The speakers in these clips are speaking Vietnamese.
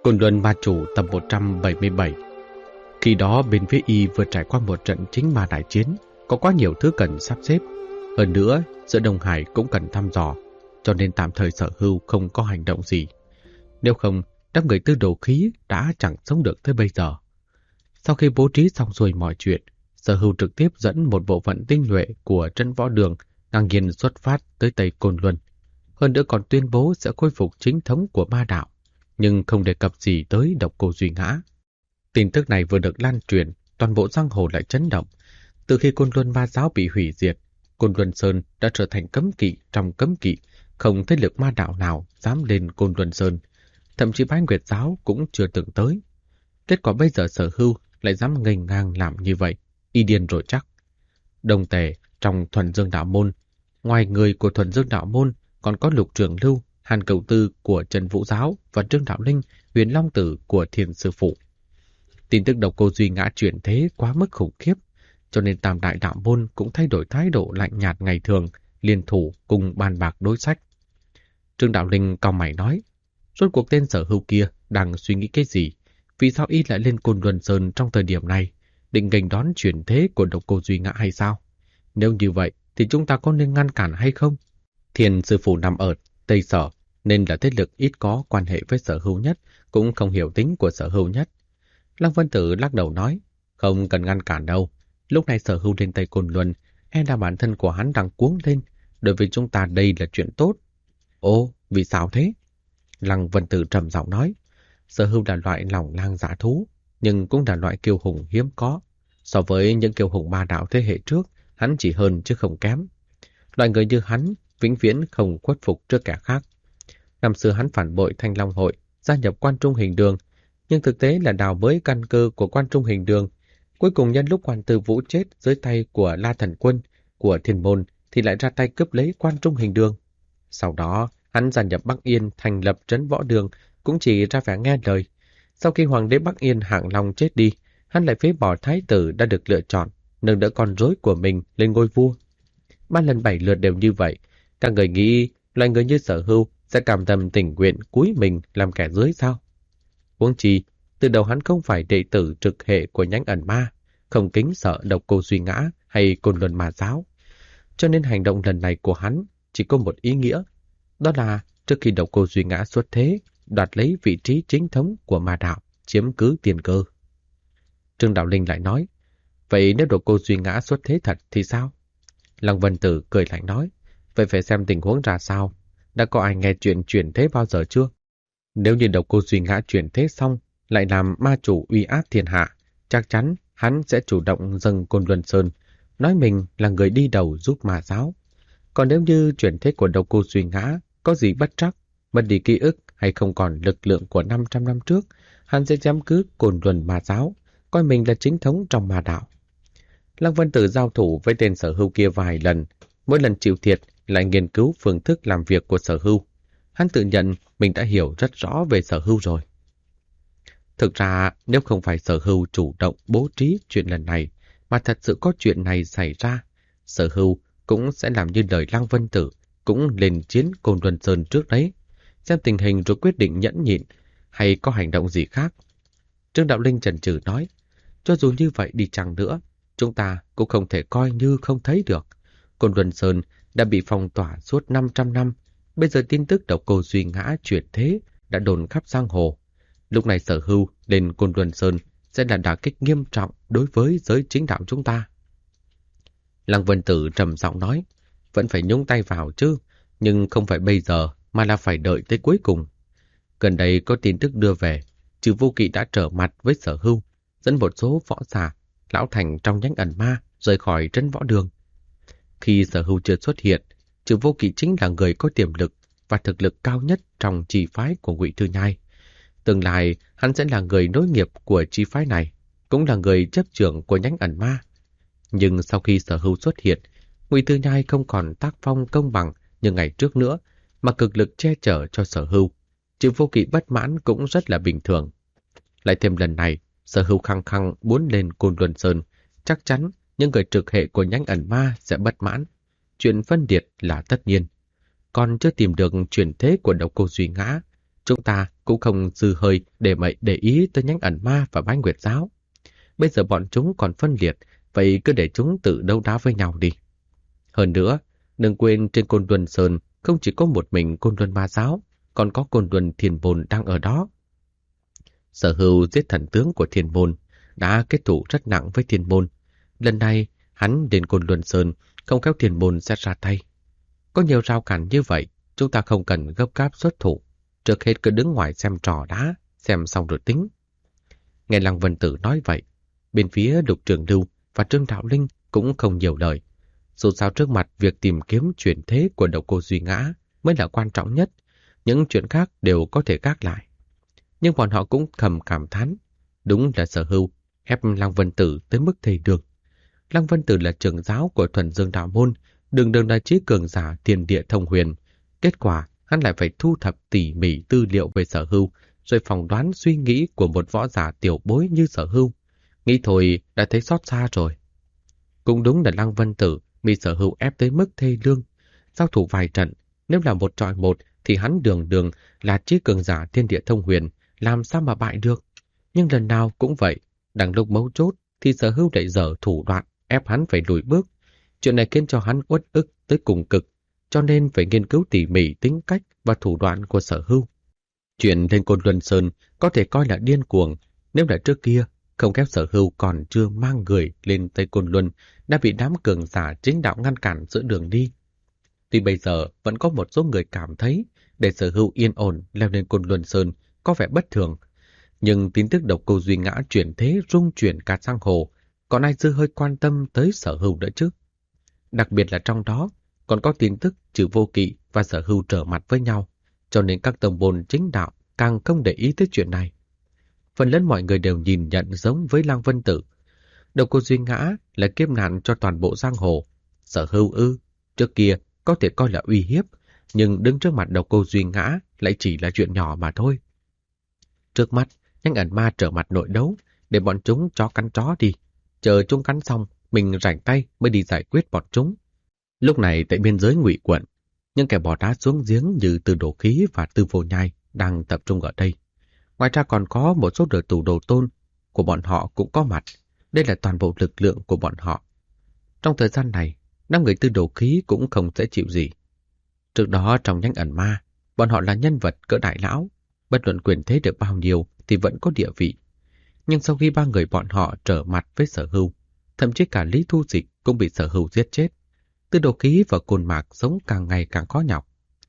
Côn Luân Ma Chủ tập 177. Khi đó bên phía Y vừa trải qua một trận chính ma đại chiến, có quá nhiều thứ cần sắp xếp. Hơn nữa, giữa Đông Hải cũng cần thăm dò, cho nên tạm thời Sở Hưu không có hành động gì. Nếu không, đám người Tư Đồ Khí đã chẳng sống được tới bây giờ. Sau khi bố trí xong xuôi mọi chuyện, Sở Hưu trực tiếp dẫn một bộ phận tinh nhuệ của Trấn Võ Đường ngang nhiên xuất phát tới Tây Côn Luân. Hơn nữa còn tuyên bố sẽ khôi phục chính thống của ma đạo, nhưng không đề cập gì tới Độc Cô Duy Ngã. Tin tức này vừa được lan truyền, toàn bộ giang hồ lại chấn động. Từ khi Côn Luân Ma Giáo bị hủy diệt, Côn Luân Sơn đã trở thành cấm kỵ trong cấm kỵ, không thế lực ma đạo nào dám lên Côn Luân Sơn. Thậm chí Bái Nguyệt Giáo cũng chưa từng tới. Kết quả bây giờ Sở Hưu lại dám nghênh ngang làm như vậy, y điên rồi chắc. Đồng Tề trong Thuần Dương Đạo Môn, ngoài người của Thuần Dương Đạo Môn còn có Lục Trường Lưu, Hàn Cẩu Tư của Trần Vũ Giáo và Trương Đạo Linh, Huyền Long Tử của Thiên Sư Phụ. Tin tức Độc Cô Duy Ngã chuyển thế quá mức khủng khiếp, cho nên Tam Đại Đạo Môn cũng thay đổi thái độ lạnh nhạt ngày thường, liên thủ cùng bàn bạc đối sách. Trương Đạo Linh cau mày nói, rốt cuộc tên Sở Hưu kia đang suy nghĩ cái gì? Vì sao y lại lên Côn Luân Sơn trong thời điểm này? Định nghênh đón chuyển thế của Độc Cô Duy Ngã hay sao? Nếu như vậy thì chúng ta có nên ngăn cản hay không? Thiên Sư Phụ nằm ở Tây Sở, nên là thế lực ít có quan hệ với Sở Hưu nhất, cũng không hiểu tính của Sở Hưu nhất. Lăng Vân Tử lắc đầu nói, không cần ngăn cản đâu. Lúc này Sở Hưu lên Tây Côn Luân, e là bản thân của hắn đang cuống lên. Đối với chúng ta đây là chuyện tốt. Ồ, vì sao thế? Lăng Vân Tử trầm giọng nói, Sở Hưu là loại lòng lang dạ thú, nhưng cũng là loại kiêu hùng hiếm có. So với những kiêu hùng ma đạo thế hệ trước, hắn chỉ hơn chứ không kém. Loại người như hắn vĩnh viễn không khuất phục trước kẻ khác. Năm xưa hắn phản bội Thanh Long Hội, gia nhập Quan Trung Hình Đường, nhưng thực tế là đào bới căn cơ của Quan Trung Hình Đường. Cuối cùng nhân lúc Quan Tư Vũ chết dưới tay của La Thần Quân của Thiên Môn thì lại ra tay cướp lấy Quan Trung Hình Đường. Sau đó, hắn gia nhập Bắc Yên thành lập Trấn Võ Đường, cũng chỉ ra vẻ nghe lời. Sau khi Hoàng đế Bắc Yên Hạng Long chết đi, hắn lại phế bỏ thái tử đã được lựa chọn, nâng đỡ con rối của mình lên ngôi vua. 3 lần 7 lượt đều như vậy. Các người nghĩ loài người như Sở Hưu sẽ cam tâm tình nguyện cúi mình làm kẻ dưới sao? Huống chi, từ đầu hắn không phải đệ tử trực hệ của nhánh ẩn ma, không kính sợ Độc Cô Duy Ngã hay Côn Luân Ma Giáo. Cho nên hành động lần này của hắn chỉ có một ý nghĩa, đó là trước khi Độc Cô Duy Ngã xuất thế, đoạt lấy vị trí chính thống của ma đạo, chiếm cứ tiền cơ. Trương Đạo Linh lại nói, vậy nếu Độc Cô Duy Ngã xuất thế thật thì sao? Lăng Vân Tử cười lạnh nói, vậy phải xem tình huống ra sao. Đã có ai nghe chuyện chuyển thế bao giờ chưa? Nếu như Độc Cô Duy Ngã chuyển thế xong, lại làm ma chủ uy áp thiên hạ, chắc chắn hắn sẽ chủ động dâng Côn Luân Sơn, nói mình là người đi đầu giúp ma giáo. Còn nếu như chuyển thế của Độc Cô Duy Ngã có gì bất trắc, mất đi ký ức hay không còn lực lượng của 500 năm trước, hắn sẽ chiếm cứ Côn Luân Ma Giáo, coi mình là chính thống trong ma đạo. Lăng Vân Tử giao thủ với tên Sở Hưu kia vài lần, mỗi lần chịu thiệt lại nghiên cứu phương thức làm việc của Sở Hưu. Hắn tự nhận mình đã hiểu rất rõ về Sở Hưu rồi. Thực ra, nếu không phải Sở Hưu chủ động bố trí chuyện lần này, mà thật sự có chuyện này xảy ra, Sở Hưu cũng sẽ làm như lời Lăng Vân Tử, cũng lên chiến Côn Luân Sơn trước đấy, xem tình hình rồi quyết định nhẫn nhịn hay có hành động gì khác. Trương Đạo Linh chần chừ nói, cho dù như vậy đi chăng nữa, chúng ta cũng không thể coi như không thấy được. Côn Luân Sơn đã bị phong tỏa suốt 500 năm, bây giờ tin tức Độc Cô Duy Ngã chuyển thế đã đồn khắp giang hồ. Lúc này Sở Hưu lên Côn Luân Sơn sẽ là đả kích nghiêm trọng đối với giới chính đạo chúng ta. Lăng Vân Tử trầm giọng nói, vẫn phải nhúng tay vào chứ, nhưng không phải bây giờ mà là phải đợi tới cuối cùng. Gần đây có tin tức đưa về, Trừ Vô Kỵ đã trở mặt với Sở Hưu, dẫn một số võ giả, lão thành trong nhánh ẩn ma rời khỏi Trấn Võ Đường. Khi Sở Hưu chưa xuất hiện, Trừ Vô Kỵ chính là người có tiềm lực và thực lực cao nhất trong chi phái của Ngụy Thư Nhai. Tương lai, hắn sẽ là người nối nghiệp của chi phái này, cũng là người chấp trưởng của nhánh ẩn ma. Nhưng sau khi Sở Hưu xuất hiện, Ngụy Thư Nhai không còn tác phong công bằng như ngày trước nữa, mà cực lực che chở cho Sở Hưu. Trừ Vô Kỵ bất mãn cũng rất là bình thường. Lại thêm lần này, Sở Hưu khăng khăng muốn lên Côn Luân Sơn, chắc chắn những người trực hệ của nhánh ẩn ma sẽ bất mãn. Chuyện phân liệt là tất nhiên. Còn chưa tìm được chuyển thế của Độc Cô Duy Ngã, chúng ta cũng không dư hơi để ý tới nhánh ẩn ma và bái nguyệt giáo. Bây giờ bọn chúng còn phân liệt, vậy cứ để chúng tự đấu đá với nhau đi. Hơn nữa, đừng quên trên Côn Luân Sơn không chỉ có một mình Côn Luân Ma Giáo, còn có Côn Luân Thiên Môn đang ở đó. Sở Hưu giết thần tướng của Thiên Môn, đã kết thủ rất nặng với Thiên Môn. Lần này, hắn đến Côn Luân Sơn, không khéo Thiên Môn sẽ ra tay. Có nhiều rào cản như vậy, chúng ta không cần gấp gáp xuất thủ. Trước hết cứ đứng ngoài xem trò đã, xem xong rồi tính. Nghe Lăng Vân Tử nói vậy, bên phía Lục Trường Lưu và Trương Đạo Linh cũng không nhiều lời. Dù sao trước mặt việc tìm kiếm chuyển thế của Độc Cô Duy Ngã mới là quan trọng nhất, những chuyện khác đều có thể gác lại. Nhưng bọn họ cũng cảm thán, đúng là Sở Hưu ép Lăng Vân Tử tới mức thầy đường. Lăng Vân Tử là trưởng giáo của Thuần Dương Đạo Môn, đường là trí cường giả thiên địa thông huyền. Kết quả, hắn lại phải thu thập tỉ mỉ tư liệu về Sở Hưu, rồi phỏng đoán suy nghĩ của một võ giả tiểu bối như Sở Hưu. Nghĩ thôi đã thấy xót xa rồi. Cũng đúng là Lăng Vân Tử bị Sở Hưu ép tới mức thê lương. Giao thủ vài trận, nếu là 1-1 thì hắn đường là trí cường giả thiên địa thông huyền, làm sao mà bại được. Nhưng lần nào cũng vậy, đằng lúc mấu chốt thì Sở Hưu lại dở thủ đoạn ép hắn phải lùi bước. Chuyện này khiến cho hắn uất ức tới cùng cực, cho nên phải nghiên cứu tỉ mỉ tính cách và thủ đoạn của Sở Hưu. Chuyện lên Côn Luân Sơn có thể coi là điên cuồng, nếu là trước kia, không khéo Sở Hưu còn chưa mang người lên Tây Côn Luân đã bị đám cường giả chính đạo ngăn cản giữa đường đi. Tuy bây giờ vẫn có một số người cảm thấy để Sở Hưu yên ổn leo lên Côn Luân Sơn có vẻ bất thường, nhưng tin tức Độc Cô Duy Ngã chuyển thế rung chuyển cả giang hồ, còn ai dư hơi quan tâm tới Sở Hưu nữa chứ? Đặc biệt là trong đó còn có tin tức Trừ Vô Kỵ và Sở Hưu trở mặt với nhau, cho nên các tông môn chính đạo càng không để ý tới chuyện này. Phần lớn mọi người đều nhìn nhận giống với Lăng Vân Tử. Độc Cô Duy Ngã là kiếp nạn cho toàn bộ giang hồ. Sở Hưu trước kia có thể coi là uy hiếp, nhưng đứng trước mặt Độc Cô Duy Ngã lại chỉ là chuyện nhỏ mà thôi. Trước mắt, nhánh ẩn ma trở mặt nội đấu, để bọn chúng chó cắn chó đi. Chờ chúng cắn xong, mình rảnh tay mới đi giải quyết bọn chúng. Lúc này tại biên giới Ngụy quận, những kẻ bỏ đá xuống giếng như Từ Đồ Khí và Tư Vô Nhai đang tập trung ở đây. Ngoài ra còn có một số đời tù đồ tôn của bọn họ cũng có mặt. Đây là toàn bộ lực lượng của bọn họ. Trong thời gian này, 5 người Tư Đồ Khí cũng không dễ chịu gì. Trước đó trong nhánh ẩn ma, bọn họ là nhân vật cỡ đại lão, bất luận quyền thế được bao nhiêu thì vẫn có địa vị. Nhưng sau khi 3 người bọn họ trở mặt với Sở Hưu, thậm chí cả Lý Thu Dịch cũng bị Sở Hưu giết chết. Tư Đồ Khí và Côn Mạc sống càng ngày càng khó nhọc.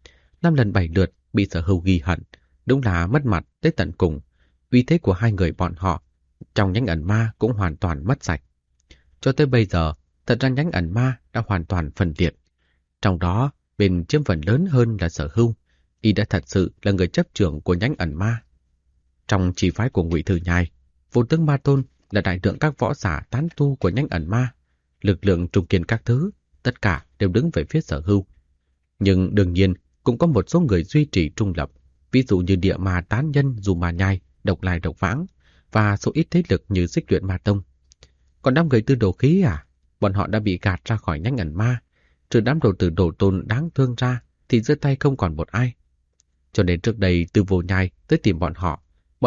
5 lần 7 lượt bị Sở Hưu ghi hận, đúng là mất mặt tới tận cùng. Uy thế của 2 người bọn họ trong nhánh ẩn ma cũng hoàn toàn mất sạch. Cho tới bây giờ, thật ra nhánh ẩn ma đã hoàn toàn phân liệt. Trong đó, bên chiếm phần lớn hơn là Sở Hưu, y đã thật sự là người chấp trưởng của nhánh ẩn ma. Trong chỉ phái của Ngụy Thư Nhai, Vô Tướng Ma Tôn là đại lượng các võ giả tán tu của nhánh ẩn ma, lực lượng trung kiên các thứ, tất cả đều đứng về phía Sở Hưu. Nhưng đương nhiên cũng có một số người duy trì trung lập, ví dụ như Địa Ma Tán Nhân Dù Ma Nhai, Độc Lai Độc Vãng và số ít thế lực như Xích Luyện Ma Tông. Còn đám người Tư Đồ Khí bọn họ đã bị gạt ra khỏi nhánh ẩn ma, trừ đám đồ tử đồ tôn đáng thương ra thì giữa tay không còn một ai. Cho nên trước đây Tư Vô Nhai tới tìm bọn họ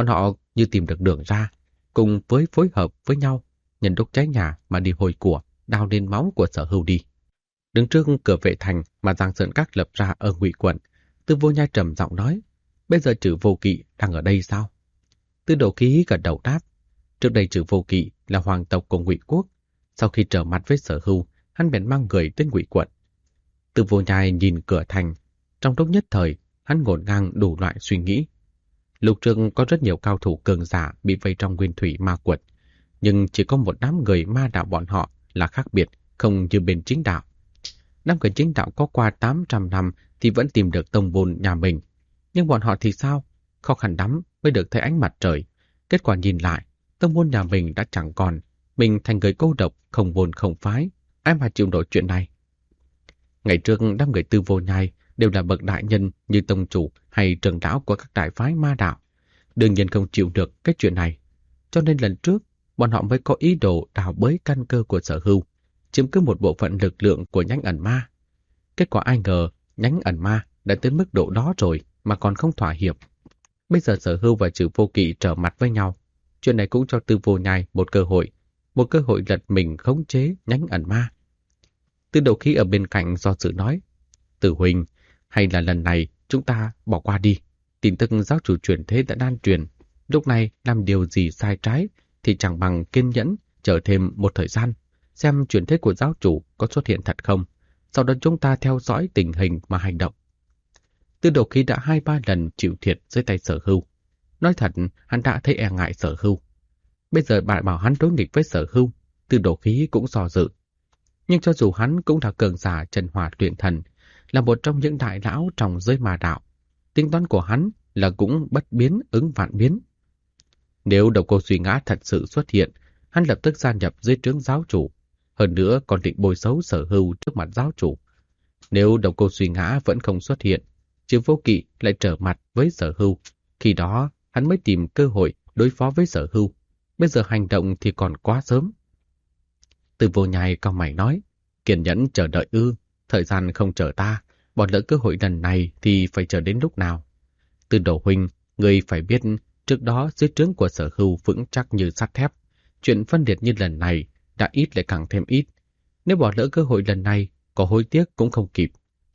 như tìm được đường ra, cùng với phối hợp với nhau, nhân đúc cháy nhà mà đi hồi của, đào lên máu của Sở Hưu đi. Đứng trước cửa vệ thành mà Giang Sơn Các lập ra ở Ngụy quận, Tư Vô Nhai trầm giọng nói: "Bây giờ Trừ Vô Kỵ đang ở đây sao?" Tư Đồ Khí gật đầu đáp: "Trước đây Trừ Vô Kỵ là hoàng tộc của Ngụy quốc, sau khi trở mặt với Sở Hưu, hắn bèn mang người tới Ngụy quận." Tư Vô Nhai nhìn cửa thành, trong lúc nhất thời, hắn ngổn ngang đủ loại suy nghĩ. Lục trường có rất nhiều cao thủ cường giả bị vây trong Nguyên Thủy Ma quật, nhưng chỉ có một đám người ma đạo bọn họ là khác biệt, không như bên chính đạo. Đám người chính đạo có qua 800 năm thì vẫn tìm được tông môn nhà mình, nhưng bọn họ thì sao? Khó khăn lắm mới được thấy ánh mặt trời. Kết quả nhìn lại, tông môn nhà mình đã chẳng còn, mình thành người cô độc, không môn không phái, ai mà chịu nổi chuyện này. Ngày trước đám người Tư Vô Nhai đều là bậc đại nhân như tông chủ hay trưởng lão của các đại phái ma đạo, đương nhiên không chịu được cái chuyện này. Cho nên lần trước, bọn họ mới có ý đồ đào bới căn cơ của Sở Hưu, chiếm cứ một bộ phận lực lượng của nhánh ẩn ma. Kết quả ai ngờ, nhánh ẩn ma đã tới mức độ đó rồi mà còn không thỏa hiệp. Bây giờ Sở Hưu và Trừ Vô Kỵ trở mặt với nhau. Chuyện này cũng cho Tư Vô Nhai một cơ hội lật mình khống chế nhánh ẩn ma. Tư Đồ Khí ở bên cạnh do dự nói, Tử huynh, hay là lần này chúng ta bỏ qua đi. Tin tức giáo chủ chuyển thế đã lan truyền. Lúc này làm điều gì sai trái thì chẳng bằng kiên nhẫn chờ thêm một thời gian, xem chuyển thế của giáo chủ có xuất hiện thật không. Sau đó chúng ta theo dõi tình hình mà hành động. Tư Đồ Khí đã 2-3 lần chịu thiệt dưới tay Sở Hưu. Nói thật, hắn đã thấy e ngại Sở Hưu. Bây giờ bạn bảo hắn đối nghịch với Sở Hưu, Tư Đồ Khí cũng do dự. Nhưng cho dù hắn cũng là cường giả Trần Hỏa Luyện Thần, là một trong những đại lão trong giới ma đạo, tính toán của hắn là cũng bất biến ứng vạn biến. Nếu Độc Cô Duy Ngã thật sự xuất hiện, hắn lập tức gia nhập dưới trướng giáo chủ, hơn nữa còn định bôi xấu Sở Hưu trước mặt giáo chủ. Nếu Độc Cô Duy Ngã vẫn không xuất hiện, Trừ Vô Kỵ lại trở mặt với Sở Hưu, khi đó hắn mới tìm cơ hội đối phó với Sở Hưu. Bây giờ hành động thì còn quá sớm. Từ Vô Nhai cau mày nói, kiên nhẫn chờ đợi ư, thời gian không chờ ta, bỏ lỡ cơ hội lần này thì phải chờ đến lúc nào. Từ Đồ huynh, ngươi phải biết trước đó dưới trướng của Sở Hưu vững chắc như sắt thép. Chuyện phân liệt như lần này đã ít lại càng thêm ít. Nếu bỏ lỡ cơ hội lần này, có hối tiếc cũng không kịp.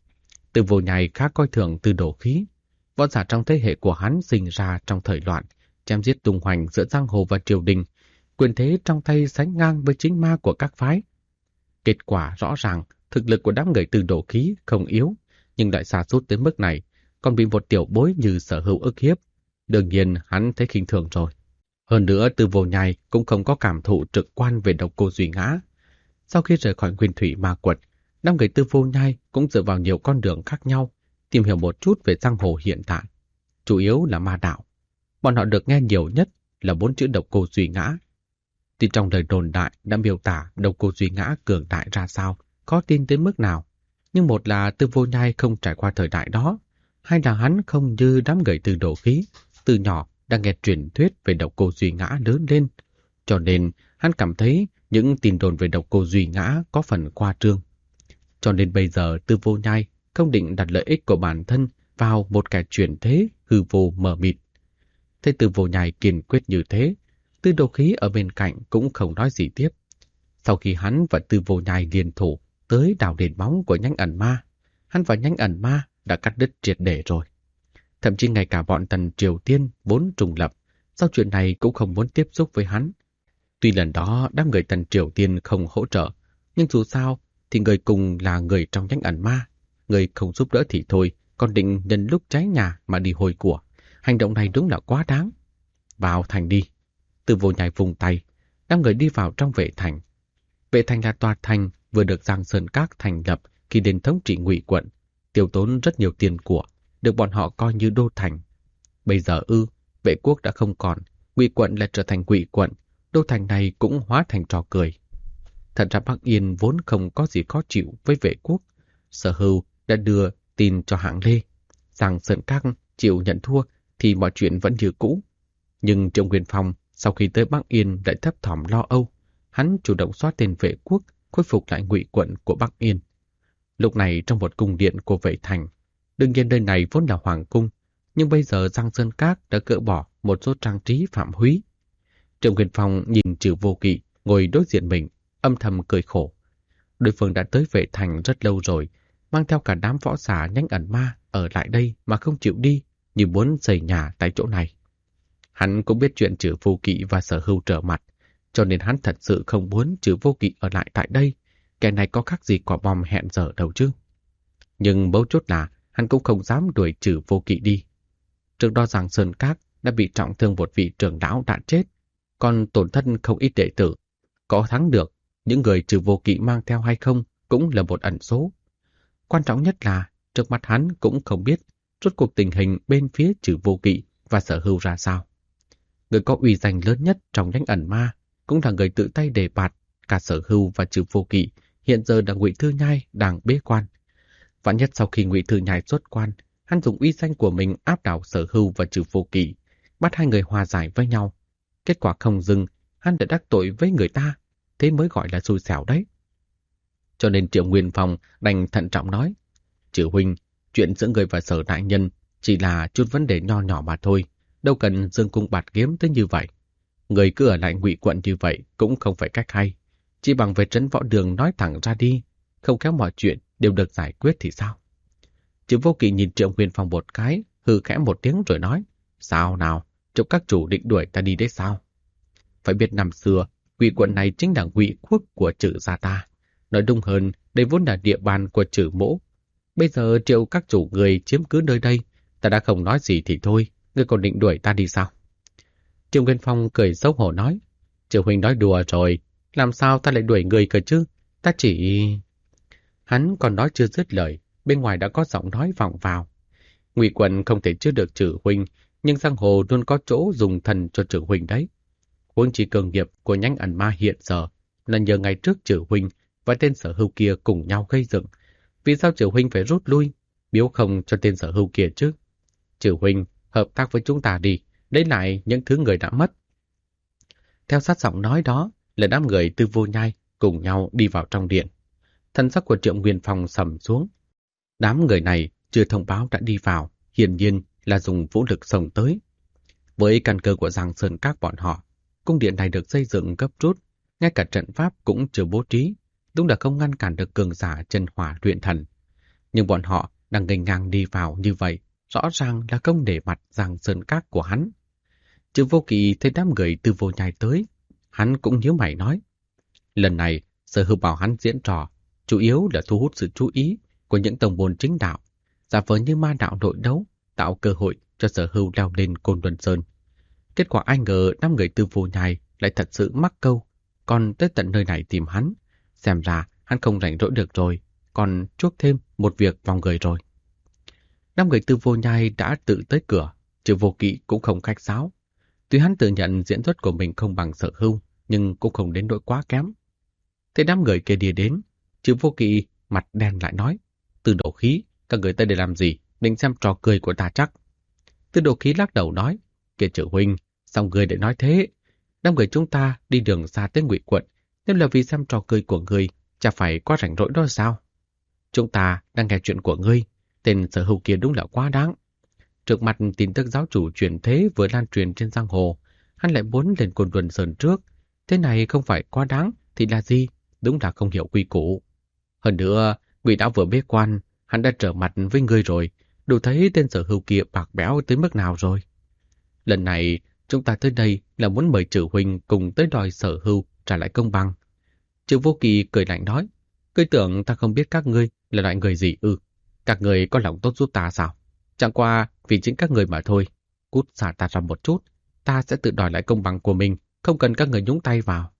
Từ Vô Nhai khá coi thường Từ Đồ Khí. Võ giả trong thế hệ của hắn sinh ra trong thời loạn, chém giết tung hoành giữa giang hồ và triều đình, quyền thế trong tay sánh ngang với chính ma của các phái. Kết quả rõ ràng, thực lực của đám người Từ Đồ Khí không yếu, nhưng lại sa sút tới mức này, còn bị một tiểu bối như Sở Hưu ức hiếp. Đương nhiên hắn thấy khinh thường rồi. Hơn nữa Từ Vô Nhai cũng không có cảm thụ trực quan về Độc Cô Duy Ngã. Sau khi rời khỏi Nguyên Thủy Ma Quật, đám người Tư Vô Nhai cũng dựa vào nhiều con đường khác nhau, tìm hiểu một chút về giang hồ hiện tại. Chủ yếu là ma đạo. Bọn họ được nghe nhiều nhất là 4 chữ Độc Cô Duy Ngã. Tuy trong lời đồn đại đã miêu tả Độc Cô Duy Ngã cường đại ra sao, khó tin tới mức nào, nhưng một là Tư Vô Nhai không trải qua thời đại đó, hai là hắn không như đám người Từ Đồ Khí, từ nhỏ đã nghe truyền thuyết về Độc Cô Duy Ngã lớn lên, cho nên hắn cảm thấy những tin đồn về Độc Cô Duy Ngã có phần khoa trương. Cho nên bây giờ Tư Vô Nhai không định đặt lợi ích của bản thân vào một kẻ chuyển thế hư vô mờ mịt. Thấy Tư Vô Nhai kiên quyết như thế, Tư Đồ Khí ở bên cạnh cũng không nói gì tiếp. Sau khi hắn và Tư Vô Nhai liên thủ tới đào đền bóng của nhánh ẩn ma, hắn và nhánh ẩn ma đã cắt đứt triệt để rồi. Thậm chí ngay cả bọn Tần Triều Tiên vốn trùng lập, sau chuyện này cũng không muốn tiếp xúc với hắn. Tuy lần đó đám người Tần Triều Tiên không hỗ trợ, nhưng dù sao thì người cùng là người trong nhánh ẩn ma. Người không giúp đỡ thì thôi, còn định nhân lúc cháy nhà mà đi hồi của. Hành động này đúng là quá đáng. Vào thành đi. Tư Vô Nhai vùng tay, đám người đi vào trong vệ thành. Vệ thành là tòa thành vừa được Giang Sơn Các thành lập khi đến thống trị Ngụy quận, tiêu tốn rất nhiều tiền của, được bọn họ coi như đô thành. Bây giờ Vệ quốc đã không còn, Ngụy quận lại trở thành Ngụy quận, đô thành này cũng hóa thành trò cười. Thật ra Bắc Yên vốn không có gì khó chịu với Vệ quốc. Sở Hưu đã đưa tin cho hạng Lê, Giang Sơn Các chịu nhận thua thì mọi chuyện vẫn như cũ. Nhưng Triệu Nguyên Phong sau khi tới Bắc Yên lại thấp thỏm lo âu, hắn chủ động xóa tên Vệ quốc, khôi phục lại Ngụy quận của Bắc Yên. Lúc này trong một cung điện của Vệ thành, đương nhiên nơi này vốn là hoàng cung, nhưng bây giờ Giang Sơn Các đã gỡ bỏ một số trang trí phạm húy. Triệu Nguyên Phong nhìn Trừ Vô Kỵ ngồi đối diện mình, âm thầm cười khổ. Đối phương đã tới Vệ thành rất lâu rồi, mang theo cả đám võ giả nhánh ẩn ma ở lại đây mà không chịu đi, như muốn xây nhà tại chỗ này. Hắn cũng biết chuyện Trừ Vô Kỵ và Sở Hưu trở mặt, cho nên hắn thật sự không muốn Trừ Vô Kỵ ở lại tại đây. Kẻ này có khác gì quả bom hẹn giờ đâu chứ. Nhưng mấu chốt là hắn cũng không dám đuổi Trừ Vô Kỵ đi. Trước đó Giang Sơn Các đã bị trọng thương một vị trưởng lão đã chết, còn tổn thất không ít đệ tử. Có thắng được, những người Trừ Vô Kỵ mang theo hay không cũng là một ẩn số. Quan trọng nhất là trước mặt hắn cũng không biết rốt cuộc tình hình bên phía Trừ Vô Kỵ và Sở Hưu ra sao. Người có uy danh lớn nhất trong nhánh ẩn ma cũng là người tự tay đề bạt cả Sở Hưu và Trừ Vô Kỵ. Hiện giờ là Ngụy Thư Nhai đang bế quan. Vạn nhất sau khi Ngụy Thư Nhai xuất quan, hắn dùng uy danh của mình áp đảo Sở Hưu và Trừ Vô Kỵ, bắt hai người hòa giải với nhau. Kết quả không dừng, hắn đã đắc tội với người ta, thế mới gọi là xui xẻo đấy. Cho nên Triệu Nguyên Phong đành thận trọng nói, Trừ huynh, chuyện giữa người và Sở đại nhân chỉ là chút vấn đề nho nhỏ mà thôi, đâu cần dương cung bạt kiếm tới như vậy. Người cứ ở lại Ngụy quận như vậy cũng không phải cách hay. Chỉ bằng về trấn võ đường nói thẳng ra đi, không khéo mọi chuyện đều được giải quyết thì sao? Triệu Vô Kỵ nhìn Triệu Nguyên Phong một cái, hừ khẽ một tiếng rồi nói, sao nào, Triệu các chủ định đuổi ta đi đấy sao? Phải biết năm xưa, Ngụy quận này chính là Ngụy quốc của Trử gia ta. Nói đúng hơn, đây vốn là địa bàn của Trử mỗ. Bây giờ Triệu các chủ người chiếm cứ nơi đây, ta đã không nói gì thì thôi, ngươi còn định đuổi ta đi sao? Triệu Nguyên Phong cười xấu hổ nói, Triệu huynh nói đùa rồi, làm sao ta lại đuổi người cơ chứ? Ta chỉ... Hắn còn nói chưa dứt lời, bên ngoài đã có giọng nói vọng vào. Ngụy quận không thể chứa được Trử huynh, nhưng giang hồ luôn có chỗ dùng thần cho Trử huynh đấy. Huống chi cường nghiệp của nhánh ẩn ma hiện giờ là nhờ ngày trước Trử huynh và tên sở hữu kia cùng nhau gây dựng. Vì sao Trử huynh phải rút lui, biếu không cho tên sở hữu kia chứ? Trử huynh, hợp tác với chúng ta đi, lấy lại những thứ người đã mất. Theo sát giọng nói đó là đám người Tư Vô Nhai cùng nhau đi vào trong điện. Thân sắc của Triệu Nguyên Phong sầm xuống. Đám người này chưa thông báo đã đi vào, hiển nhiên là dùng vũ lực xông tới. Với căn cơ của Giang Sơn Các bọn họ, cung điện này được xây dựng gấp rút, ngay cả trận pháp cũng chưa bố trí, đúng là không ngăn cản được cường giả chân hỏa luyện thần. Nhưng bọn họ đang nghênh ngang đi vào như vậy, rõ ràng là không để mặt Giang Sơn Các của hắn. Triệu Vô Kỵ thấy đám người Tư Vô Nhai tới, hắn cũng nhíu mày nói. Lần này, Sở Hữu bảo hắn diễn trò, chủ yếu là thu hút sự chú ý của những tông môn chính đạo, giả vờ như ma đạo nội đấu, tạo cơ hội cho Sở Hữu leo lên Côn Luân Sơn. Kết quả ai ngờ đám người Tư Vô Nhai lại thật sự mắc câu, còn tới tận nơi này tìm hắn. Xem ra hắn không rảnh rỗi được rồi, còn chuốc thêm một việc vào người rồi. Đám người Tư Vô Nhai đã tự tới cửa, Triệu Vô Kỵ cũng không khách sáo. Tuy hắn tự nhận diễn xuất của mình không bằng Sở Hữu, nhưng cũng không đến nỗi quá kém. Thế đám người kia đi đến, Triệu Vô Kỵ mặt đen lại nói, Tư Đồ Khí, các người tới đây làm gì, định xem trò cười của ta chắc. Tư Đồ Khí lắc đầu nói, kìa Triệu huynh, sao người để nói thế? Đám người chúng ta đi đường xa tới Ngụy quận, nếu là vì xem trò cười của ngươi, chả phải quá rảnh rỗi đó sao? Chúng ta đang nghe chuyện của ngươi, tên Sở Hữu kia đúng là quá đáng. Trước mặt tin tức giáo chủ chuyển thế vừa lan truyền trên giang hồ, hắn lại muốn lên Côn Luân Sơn trước. Thế này không phải quá đáng thì là gì? Đúng là không hiểu quy củ. Hơn nữa, Ngụy đã vừa bế quan, hắn đã trở mặt với ngươi rồi, đủ thấy tên Sở Hữu kia bạc bẽo tới mức nào rồi. Lần này, chúng ta tới đây là muốn mời Trử huynh cùng tới đòi Sở Hữu trả lại công bằng. Trử Vô Kỵ cười lạnh nói, ngươi tưởng ta không biết các ngươi là loại người gì ư? Các người có lòng tốt giúp ta sao? Chẳng qua vì chính các người mà thôi. Cút xả ta ra một chút, ta sẽ tự đòi lại công bằng của mình, không cần các người nhúng tay vào.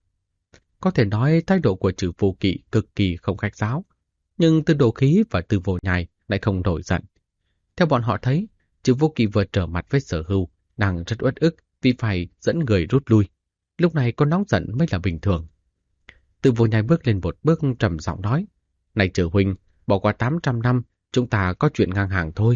Có thể nói thái độ của Trử Vô Kỵ cực kỳ không khách sáo, nhưng Tư Đồ Khí và Tư Vô Nhai lại không nổi giận. Theo bọn họ thấy, Trử Vô Kỵ vừa trở mặt với Sở Hữu đang rất uất ức vì phải dẫn người rút lui. Lúc này có nóng giận mới là bình thường. Tư Vô Nhai bước lên một bước trầm giọng nói, này Trử huynh, bỏ qua 800 năm, chúng ta có chuyện ngang hàng thôi.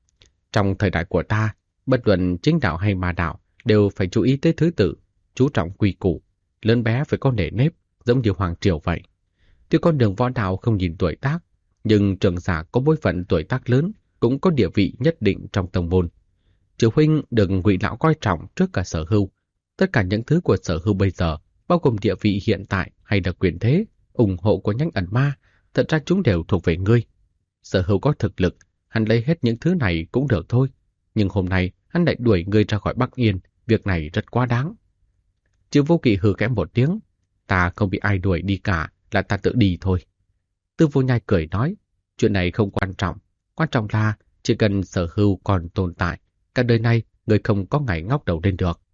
Trong thời đại của ta, bất luận chính đạo hay ma đạo đều phải chú ý tới thứ tự, chú trọng quy củ, lớn bé phải có nề nếp, giống như hoàng triều vậy. Tuy con đường võ đạo không nhìn tuổi tác, nhưng trưởng giả có bối phận tuổi tác lớn cũng có địa vị nhất định trong tông môn. Trử huynh được Ngụy lão coi trọng trước cả Sở Hữu. Tất cả những thứ của Sở Hữu bây giờ, bao gồm địa vị hiện tại hay là quyền thế, ủng hộ của nhánh ẩn ma, thật ra chúng đều thuộc về ngươi. Sở Hữu có thực lực, hắn lấy hết những thứ này cũng được thôi. Nhưng hôm nay hắn lại đuổi ngươi ra khỏi Bắc Yên, việc này rất quá đáng. Trử Vô Kỵ hừ khẽ một tiếng, ta không bị ai đuổi đi cả, là ta tự đi thôi. Tư Vô Nhai cười nói, chuyện này không quan trọng là chỉ cần Sở Hữu còn tồn tại, cả đời này người không có ngày ngóc đầu lên được.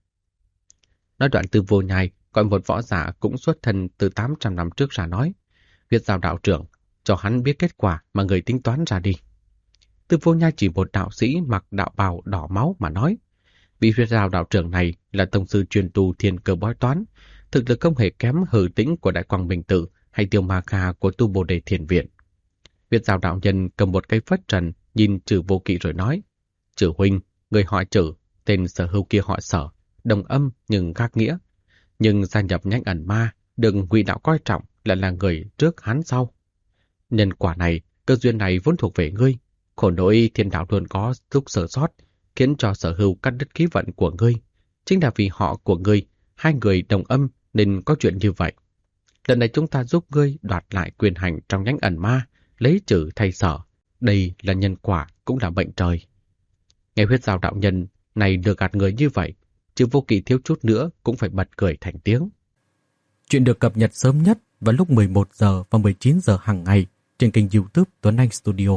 Nói đoạn Tư Vô Nhai gọi một võ giả cũng xuất thân từ 800 năm trước ra nói, Huyết Giao đạo trưởng, cho hắn biết kết quả mà người tính toán ra đi. Tư Vô Nhai chỉ một đạo sĩ mặc đạo bào đỏ máu mà nói, vị Huyết Giao đạo trưởng này là tông sư truyền tu thiên cơ bói toán, thực lực không hề kém Hử Tĩnh của Đại Quang Minh Tự hay Tiêu Ma Kha của Tu Bồ Đề Thiền Viện. Huyết Giao đạo nhân cầm một cây phất trần nhìn Trử Vô Kỵ rồi nói, Trử huynh, người họ Trử, tên Sở Hữu kia họ Sở, đồng âm nhưng khác nghĩa, nhưng gia nhập nhánh ẩn ma, được Ngụy đạo coi trọng là người trước hắn sau. Nhân quả này, cơ duyên này vốn thuộc về ngươi, khổ nỗi thiên đạo luôn có lúc sơ sót, khiến cho Sở Hưu cắt đứt khí vận của ngươi. Chính là vì họ của ngươi, hai người đồng âm nên có chuyện như vậy. Lần này chúng ta giúp ngươi đoạt lại quyền hành trong nhánh ẩn ma, lấy trừ thay Sở. Đây là nhân quả, cũng là mệnh trời. Nghe Huyết Giao đạo nhân này được gạt người như vậy, Trừ Vô Kỵ thiếu chút nữa cũng phải bật cười thành tiếng. Chuyện được cập nhật sớm nhất vào lúc 11 giờ và 19 giờ hàng ngày trên kênh YouTube Tuấn Anh Studio.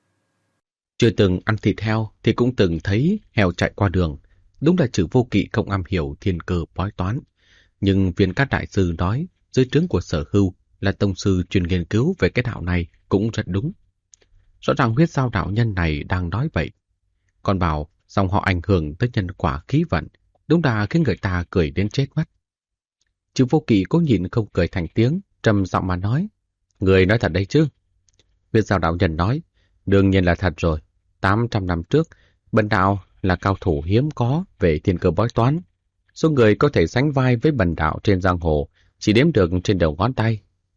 Chưa từng ăn thịt heo thì cũng từng thấy heo chạy qua đường. Đúng là Trừ Vô Kỵ không am hiểu thiên cơ bói toán. Nhưng Viên Các đại sư nói dưới trướng của Sở Hưu là tông sư chuyên nghiên cứu về cái đạo này cũng rất đúng. Rõ ràng Huyết Giao đạo nhân này đang nói vậy. Còn bảo dòng họ ảnh hưởng tới nhân quả khí vận, đúng là khiến người ta cười đến chết mất. Trừ Vô Kỵ cố nhịn không cười thành tiếng, trầm giọng mà nói: Người nói thật đấy chứ? Huyết Giao đạo nhân nói: Đương nhiên là thật rồi. 800 năm trước, Bần đạo là cao thủ hiếm có về thiên cơ bói toán. Số người có thể sánh vai với Bần đạo trên giang hồ chỉ đếm được trên đầu ngón tay.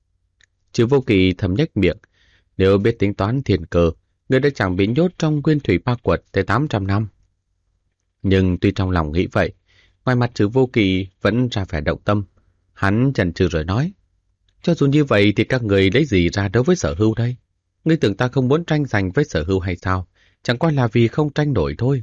Trừ Vô Kỵ thầm nhếch miệng. Nếu biết tính toán thiên cơ, người đã chẳng bị nhốt trong nguyên thủy ba quật tới 800 năm. Nhưng tuy trong lòng nghĩ vậy, ngoài mặt Trừ Vô Kỵ vẫn ra vẻ động tâm. Hắn chần chừ rồi nói: Cho dù như vậy thì các người lấy gì ra đấu với Sở Hưu đây? Ngươi tưởng ta không muốn tranh giành với Sở Hưu hay sao? Chẳng qua là vì không tranh nổi thôi.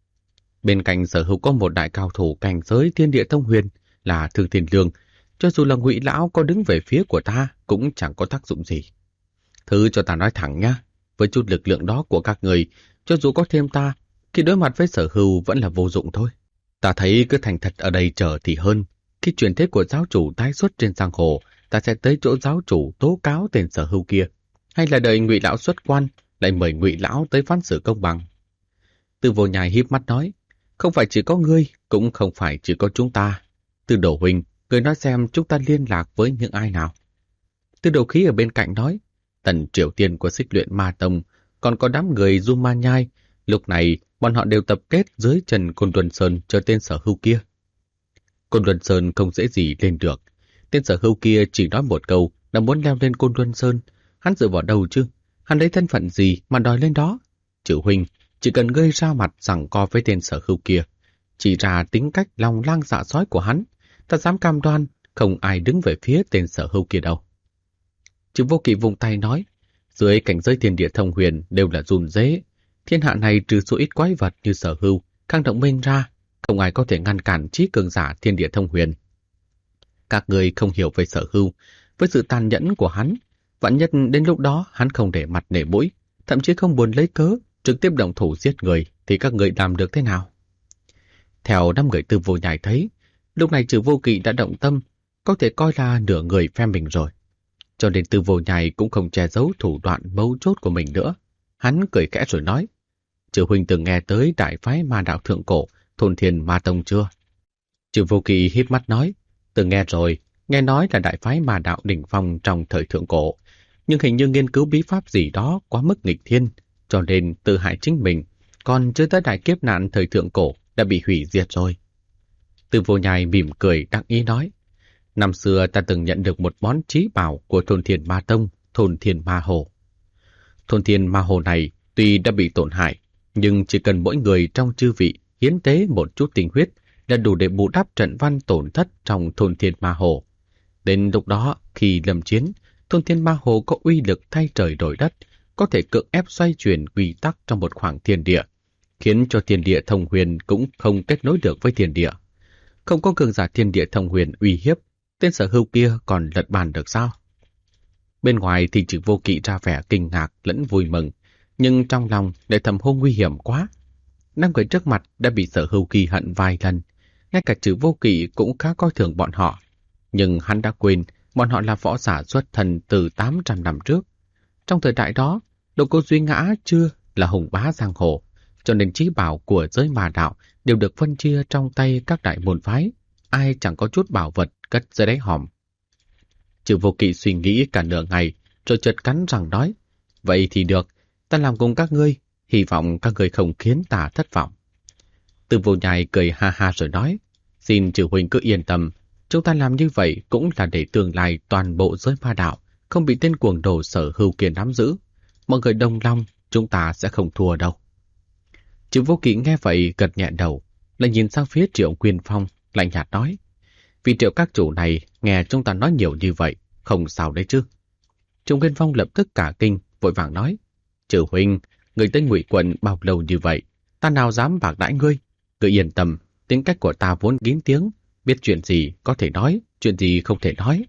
Bên cạnh Sở Hưu có một đại cao thủ cảnh giới thiên địa thông huyền là Thương Thiên Lương. Cho dù là Ngụy lão có đứng về phía của ta cũng chẳng có tác dụng gì. Thứ cho ta nói thẳng nhá, với chút lực lượng đó của các người, cho dù có thêm ta, khi đối mặt với Sở Hưu vẫn là vô dụng thôi. Ta thấy cứ thành thật ở đây chờ thì hơn. Khi chuyển thế của giáo chủ tái xuất trên giang hồ, ta sẽ tới chỗ giáo chủ tố cáo tên Sở Hưu kia. Hay là đợi Ngụy lão xuất quan, lại mời Ngụy lão tới phán xử công bằng. Từ Vô Nhai híp mắt nói: Không phải chỉ có ngươi, cũng không phải chỉ có chúng ta. Từ Đồ huynh, người nói xem chúng ta liên lạc với những ai nào? Từ Đồ Khí ở bên cạnh nói: Tần Triều Tiên của Xích Luyện Ma Tông, còn có đám người Du Ma Nhai, lúc này bọn họ đều tập kết dưới chân Côn Luân Sơn chờ tên Sở Hưu kia. Côn Luân Sơn không dễ gì lên được. Tên Sở Hưu kia chỉ nói một câu là muốn leo lên Côn Luân Sơn. Hắn dựa vào đâu chứ? Hắn lấy thân phận gì mà đòi lên đó? Chữ huynh, chỉ cần ngươi ra mặt giằng co với tên Sở Hưu kia, chỉ ra tính cách lòng lang dạ sói của hắn, ta dám cam đoan không ai đứng về phía tên Sở Hưu kia đâu. Trừ Vô Kỵ vùng tay nói: Dưới cảnh giới thiên địa thông huyền đều là run rế. Thiên hạ này trừ số ít quái vật như Sở Hưu, Khang Động Minh ra, không ai có thể ngăn cản trí cường giả thiên địa thông huyền. Các người không hiểu về Sở Hưu, với sự tàn nhẫn của hắn, vạn nhất đến lúc đó hắn không để mặt nể mũi, thậm chí không buồn lấy cớ trực tiếp động thủ giết người, thì các người làm được thế nào? Theo 5 người Từ Vô Nhai thấy, lúc này Trừ Vô Kỵ đã động tâm, có thể coi là nửa người phe mình rồi. Cho nên Từ Vô Nhai cũng không che giấu thủ đoạn mấu chốt của mình nữa. Hắn cười khẽ rồi nói: Trừ huynh từng nghe tới đại phái ma đạo thượng cổ Thôn Thiên Ma Tông chưa? Trừ Vô Kỵ híp mắt nói: Từng nghe rồi, nghe nói là đại phái ma đạo đỉnh phong trong thời thượng cổ, nhưng hình như nghiên cứu bí pháp gì đó quá mức nghịch thiên, cho nên tự hại chính mình, còn chưa tới đại kiếp nạn thời thượng cổ đã bị hủy diệt rồi. Từ Vô Nhai mỉm cười đắc ý nói: Năm xưa ta từng nhận được một món trí bảo của Thôn Thiên Ma Tông, Thôn Thiên Ma Hồ. Thôn Thiên Ma Hồ này tuy đã bị tổn hại, nhưng chỉ cần mỗi người trong chư vị hiến tế một chút tinh huyết là đủ để bù đắp trận văn tổn thất trong Thôn Thiên Ma Hồ. Đến lúc đó, khi lâm chiến, Thôn Thiên Ma Hồ có uy lực thay trời đổi đất, có thể cưỡng ép xoay chuyển quy tắc trong một khoảng thiên địa, khiến cho thiên địa thông huyền cũng không kết nối được với thiên địa. Không có cường giả thiên địa thông huyền uy hiếp, tên Sở Hưu kia còn lật bàn được sao? Bên ngoài thì Trừ Vô Kỵ ra vẻ kinh ngạc lẫn vui mừng, nhưng trong lòng lại thầm hô nguy hiểm quá. 5 người trước mặt đã bị Sở Hưu ghi hận vài lần, ngay cả Trừ Vô Kỵ cũng khá coi thường bọn họ. Nhưng hắn đã quên bọn họ là võ giả xuất thân từ 800 năm trước. Trong thời đại đó, Độc Cô Duy Ngã chưa là hùng bá giang hồ, cho nên trí bảo của giới ma đạo đều được phân chia trong tay các đại môn phái, ai chẳng có chút bảo vật cất dưới đáy hòm. Trừ Vô Kỵ suy nghĩ cả nửa ngày, rồi chợt cắn răng nói: Vậy thì được, ta làm cùng các ngươi, hy vọng các ngươi không khiến ta thất vọng. Từ Vô Nhai cười ha ha rồi nói: Xin Trừ huynh cứ yên tâm, chúng ta làm như vậy cũng là để tương lai toàn bộ giới ma đạo không bị tên cuồng đồ Sở Hưu kia nắm giữ. Mọi người đồng lòng, chúng ta sẽ không thua đâu. Triệu Vô Kỵ nghe vậy gật nhẹ đầu, lại nhìn sang phía Triệu Nguyên Phong, lạnh nhạt nói: vì Triệu các chủ này nghe chúng ta nói nhiều như vậy, không sao đấy chứ. Triệu Nguyên Phong lập tức cả kinh, vội vàng nói: Trừ huynh, người tới Ngụy quận bao lâu như vậy, ta nào dám bạc đãi ngươi. Cứ yên tâm, tính cách của ta vốn kín tiếng, biết chuyện gì có thể nói, chuyện gì không thể nói.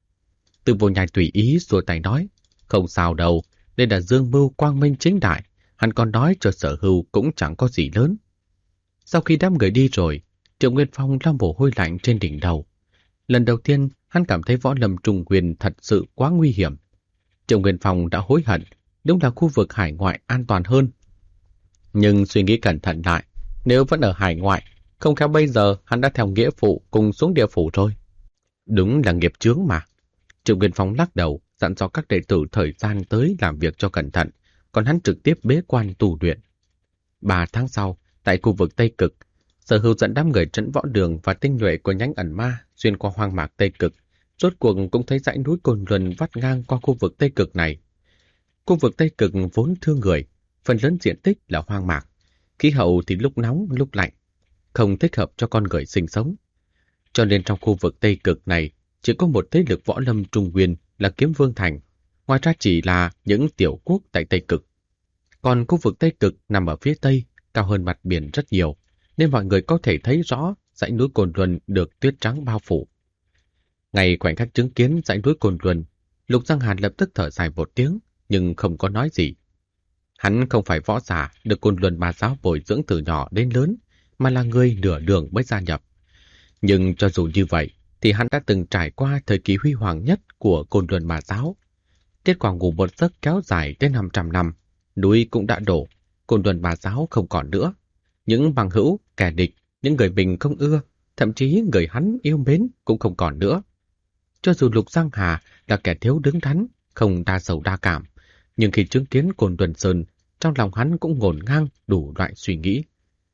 Từ Vô Nhai tùy ý xua tay nói: không sao đâu, đây là dương mưu quang minh chính đại, hắn còn nói cho Sở Hưu cũng chẳng có gì lớn. Sau khi đám người đi rồi, Triệu Nguyên Phong lau mồ hôi lạnh trên đỉnh đầu. Lần đầu tiên, hắn cảm thấy võ lâm Trung Nguyên thật sự quá nguy hiểm. Triệu Nguyên Phong đã hối hận, đúng là khu vực hải ngoại an toàn hơn. Nhưng suy nghĩ cẩn thận lại, nếu vẫn ở hải ngoại, không khéo bây giờ hắn đã theo nghĩa phụ cùng xuống địa phủ rồi. Đúng là nghiệp chướng mà. Triệu Nguyên Phong lắc đầu, dặn dò các đệ tử thời gian tới làm việc cho cẩn thận, còn hắn trực tiếp bế quan tu luyện. 3 tháng sau, tại khu vực Tây Cực, Sở Hưu dẫn đám người Trấn Võ Đường và tinh nhuệ của nhánh ẩn ma xuyên qua hoang mạc Tây Cực, rốt cuộc cũng thấy dãy núi Cồn Luân vắt ngang qua khu vực Tây Cực này. Khu vực Tây Cực vốn thưa người, phần lớn diện tích là hoang mạc, khí hậu thì lúc nóng lúc lạnh, không thích hợp cho con người sinh sống. Cho nên trong khu vực Tây Cực này chỉ có một thế lực võ lâm Trung Nguyên là Kiếm Vương Thành, ngoài ra chỉ là những tiểu quốc tại Tây Cực. Còn khu vực Tây Cực nằm ở phía Tây, cao hơn mặt biển rất nhiều, nên mọi người có thể thấy rõ dãy núi Cồn Luân được tuyết trắng bao phủ. Ngay khoảnh khắc chứng kiến dãy núi Cồn Luân, Lục Giang Hàn lập tức thở dài một tiếng, nhưng không có nói gì. Hắn không phải võ giả được Cồn Luân Ma giáo bồi dưỡng từ nhỏ đến lớn, mà là người nửa đường mới gia nhập. Nhưng cho dù như vậy, thì hắn đã từng trải qua thời kỳ huy hoàng nhất của Cồn Luân Ma giáo. Kết quả ngủ một giấc kéo dài đến 500 năm, núi cũng đã đổ, Cồn Luân Ma giáo không còn nữa. Những bằng hữu, kẻ địch, những người mình không ưa, thậm chí người hắn yêu mến cũng không còn nữa. Cho dù Lục Giang Hà là kẻ thiếu đứng đắn, không đa sầu đa cảm, nhưng khi chứng kiến Cồn Luân Sơn, trong lòng hắn cũng ngổn ngang đủ loại suy nghĩ.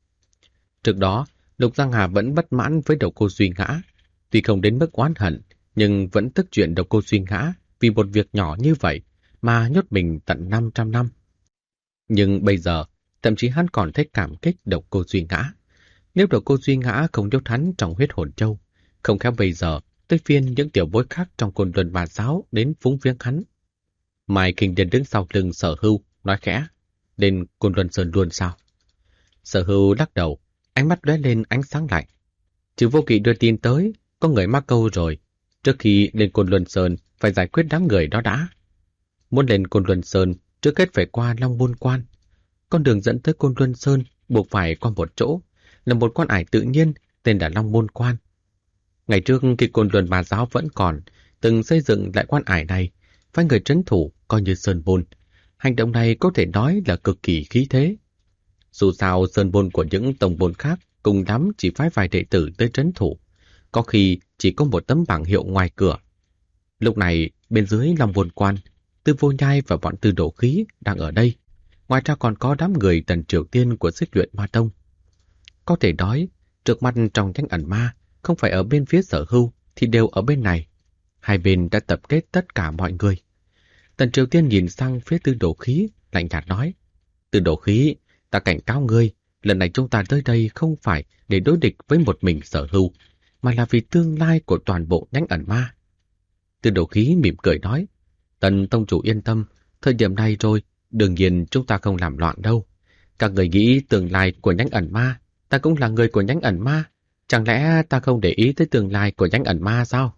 Trước đó, Lục Giang Hà vẫn bất mãn với Độc Cô Duy Ngã. Tuy không đến mức oán hận, nhưng vẫn tức chuyện Độc Cô Duy Ngã vì một việc nhỏ như vậy mà nhốt mình tận 500 năm. Nhưng bây giờ, thậm chí hắn còn thấy cảm kích Độc Cô Duy Ngã. Nếu Độc Cô Duy Ngã không nhốt hắn trong huyết hồn châu, không khéo bây giờ tới phiên những tiểu bối khác trong Cồn Luân Ma giáo đến phúng viếng hắn. Mai Kinh Điền đứng sau lưng Sở Hưu, nói khẽ: "Đến Cồn Luân Sơn luôn sao?" Sở Hưu lắc đầu, ánh mắt lóe lên ánh sáng lạnh. Trừ Vô Kỵ đưa tin tới, có người mắc câu rồi. Trước khi lên Cồn Luân Sơn, phải giải quyết đám người đó đã. Muốn lên Cồn Luân Sơn, trước hết phải qua Long Môn Quan. Con đường dẫn tới Cồn Luân Sơn buộc phải qua một chỗ, là một quan ải tự nhiên tên là Long Môn Quan. Ngày trước khi Cồn Luân Ma giáo vẫn còn, từng xây dựng lại quan ải này, phái người trấn thủ coi như sơn môn. Hành động này có thể nói là cực kỳ khí thế. Dù sao sơn môn của những tông môn khác cùng lắm chỉ phái vài đệ tử tới trấn thủ, có khi chỉ có một tấm bảng hiệu ngoài cửa. Lúc này bên dưới Long Môn Quan, Tư Vô Nhai và bọn Tư Đồ Khí đang ở đây. Ngoài ra còn có đám người Tần Triều Tiên của Xích Luyện Ma Tông. Có thể nói, trước mặt trong nhánh ẩn ma, không phải ở bên phía Sở Hưu thì đều ở bên này. Hai bên đã tập kết tất cả mọi người. Tần Triều Tiên nhìn sang phía Tư Đồ Khí, lạnh nhạt nói: "Tư Đồ Khí, ta cảnh cáo ngươi, lần này chúng ta tới đây không phải để đối địch với một mình Sở Hưu, mà là vì tương lai của toàn bộ nhánh ẩn ma." Tư Đồ Khí mỉm cười nói: "Tần tông chủ yên tâm, thời điểm này rồi, đương nhiên chúng ta không làm loạn đâu. Các người nghĩ tương lai của nhánh ẩn ma, ta cũng là người của nhánh ẩn ma, chẳng lẽ ta không để ý tới tương lai của nhánh ẩn ma sao?"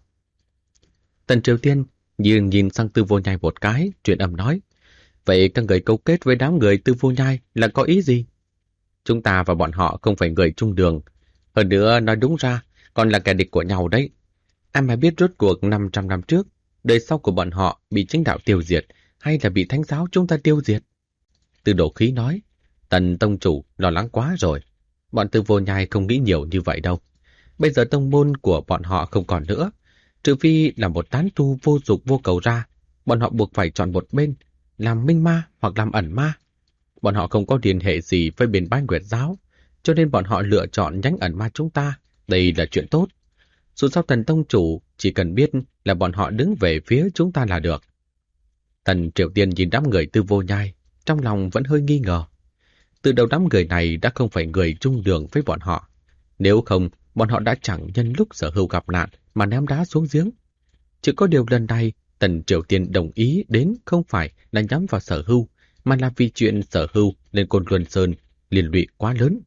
Tần Triều Tiên nhìn sang Tư Vô Nhai một cái, truyền âm nói: "Vậy các người cấu kết với đám người Tư Vô Nhai là có ý gì?" "Chúng ta và bọn họ không phải người chung đường. Hơn nữa nói đúng ra, còn là kẻ địch của nhau đấy. Ai mà biết rốt cuộc 500 năm trước, đời sau của bọn họ bị chính đạo tiêu diệt hay là bị thánh giáo chúng ta tiêu diệt?" Tư Đồ Khí nói: "Tần tông chủ lo lắng quá rồi. Bọn Tư Vô Nhai không nghĩ nhiều như vậy đâu. Bây giờ tông môn của bọn họ không còn nữa. Trừ phi là một tán tu vô dục vô cầu ra, bọn họ buộc phải chọn một bên, làm minh ma hoặc làm ẩn ma. Bọn họ không có liên hệ gì với bên Bái Nguyệt giáo, cho nên bọn họ lựa chọn nhánh ẩn ma chúng ta. Đây là chuyện tốt. Dù sao Tần tông chủ chỉ cần biết là bọn họ đứng về phía chúng ta là được." Tần Triều Tiên nhìn đám người Tư Vô Nhai, trong lòng vẫn hơi nghi ngờ. Từ đầu đám người này đã không phải người chung đường với bọn họ. Nếu không, bọn họ đã chẳng nhân lúc Sở Hưu gặp nạn mà ném đá xuống giếng. Chỉ có điều lần này, Tần Triều Tiên đồng ý đến không phải là nhắm vào Sở Hưu, mà là vì chuyện Sở Hưu lên Côn Luân Sơn liên lụy quá lớn.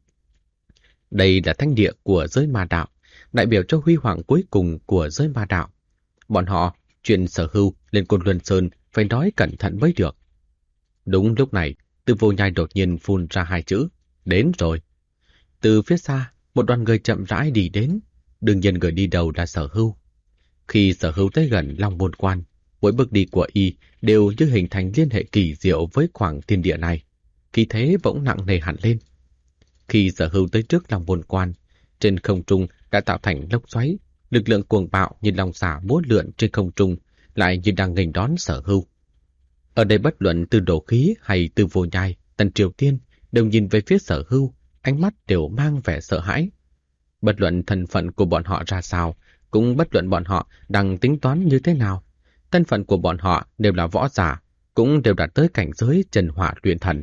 Đây là thánh địa của giới ma đạo, đại biểu cho huy hoàng cuối cùng của giới ma đạo. Bọn họ, chuyện Sở Hưu lên Côn Luân Sơn phải nói cẩn thận mới được. Đúng lúc này, Từ Vô Nhai đột nhiên phun ra hai chữ, đến rồi. Từ phía xa, một đoàn người chậm rãi đi đến, đương nhiên người đi đầu là Sở Hưu. Khi Sở Hưu tới gần Long Môn Quan, mỗi bước đi của y đều như hình thành liên hệ kỳ diệu với khoảng thiên địa này. Khí thế bỗng nặng nề hẳn lên. Khi Sở Hưu tới trước Long Môn Quan, trên không trung đã tạo thành lốc xoáy, lực lượng cuồng bạo như long xà múa lượn trên không trung, lại như đang nghênh đón Sở Hưu. Ở đây bất luận Từ Đồ Khí hay Từ Vô Nhai, Tần Triều Tiên đều nhìn về phía Sở Hưu, ánh mắt đều mang vẻ sợ hãi. Bất luận thân phận của bọn họ ra sao, cũng bất luận bọn họ đang tính toán như thế nào, thân phận của bọn họ đều là võ giả, cũng đều đạt tới cảnh giới trần hỏa luyện thần.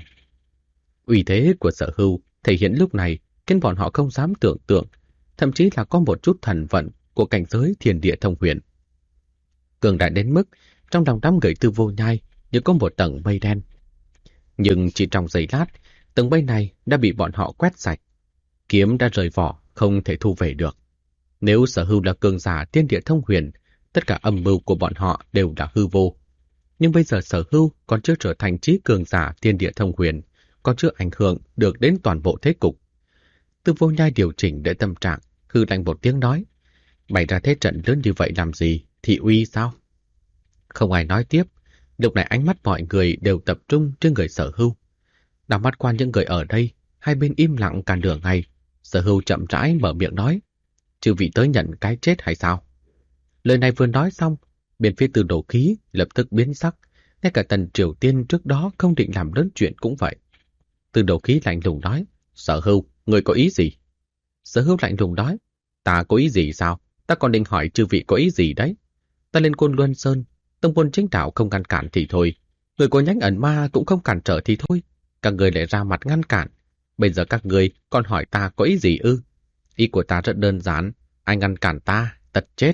Uy thế của Sở Hưu thể hiện lúc này khiến bọn họ không dám tưởng tượng, thậm chí là có một chút thần vận của cảnh giới thiên địa thông huyền. Cường đại đến mức trong lòng đám người Từ Vô Nhai như có một tầng mây đen. Nhưng chỉ trong giây lát, tầng mây này đã bị bọn họ quét sạch. Kiếm đã rời vỏ, không thể thu về được. Nếu Sở Hưu là cường giả thiên địa thông huyền, tất cả âm mưu của bọn họ đều là hư vô. Nhưng bây giờ Sở Hưu còn chưa trở thành trí cường giả thiên địa thông huyền, còn chưa ảnh hưởng được đến toàn bộ thế cục. Từ Vô Nhai điều chỉnh để tâm trạng, hư lạnh một tiếng nói, bày ra thế trận lớn như vậy làm gì, thị uy sao? Không ai nói tiếp, lúc này ánh mắt mọi người đều tập trung trên người Sở Hưu. Đảo mắt qua những người ở đây, hai bên im lặng cả nửa ngày, Sở Hưu chậm rãi mở miệng nói, chư vị tới nhận cái chết hay sao? Lời này vừa nói xong, bên phía Từ Đồ Khí lập tức biến sắc, ngay cả Tần Triều Tiên trước đó không định làm lớn chuyện cũng vậy. Từ Đồ Khí lạnh lùng nói, Sở Hưu, người có ý gì? Sở Hưu lạnh lùng nói, ta có ý gì sao? Ta còn định hỏi chư vị có ý gì đấy? Ta lên Côn Luân Sơn, tông môn chính đạo không ngăn cản thì thôi, người của nhánh ẩn ma cũng không cản trở thì thôi, các người lại ra mặt ngăn cản. Bây giờ các người còn hỏi ta có ý gì ư? Ý của ta rất đơn giản, ai ngăn cản ta, tật chết.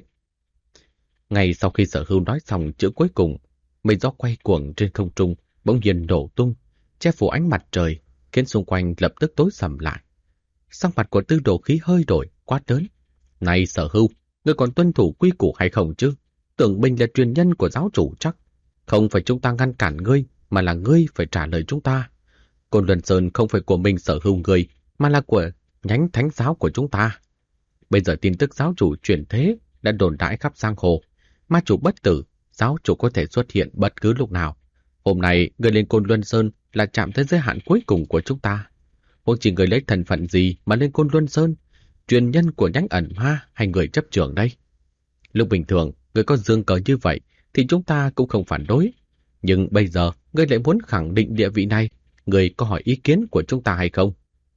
Ngay sau khi Sở Hưu nói xong chữ cuối cùng, mây gió quay cuồng trên không trung bỗng nhiên nổ tung, che phủ ánh mặt trời, khiến xung quanh lập tức tối sầm lại. Sắc mặt của Từ Đồ Khí hơi đổi, quát lớn. Này Sở Hưu, ngươi còn tuân thủ quy củ hay không chứ? Tưởng mình là truyền nhân của giáo chủ chắc. Không phải chúng ta ngăn cản ngươi, mà là ngươi phải trả lời chúng ta. Côn Luân Sơn không phải của mình Sở Hưu ngươi, mà là của nhánh thánh giáo của chúng ta. Bây giờ tin tức giáo chủ chuyển thế đã đồn đại khắp giang hồ. Ma chủ bất tử, giáo chủ có thể xuất hiện bất cứ lúc nào. Hôm nay, người lên Côn Luân Sơn là chạm tới giới hạn cuối cùng của chúng ta. Huống chỉ người lấy thân phận gì mà lên Côn Luân Sơn? Truyền nhân của nhánh ẩn ma hay người chấp trưởng đây? Lúc bình thường, người có dương cờ như vậy thì chúng ta cũng không phản đối. Nhưng bây giờ, người lại muốn khẳng định địa vị này. Người có hỏi ý kiến của chúng ta hay không?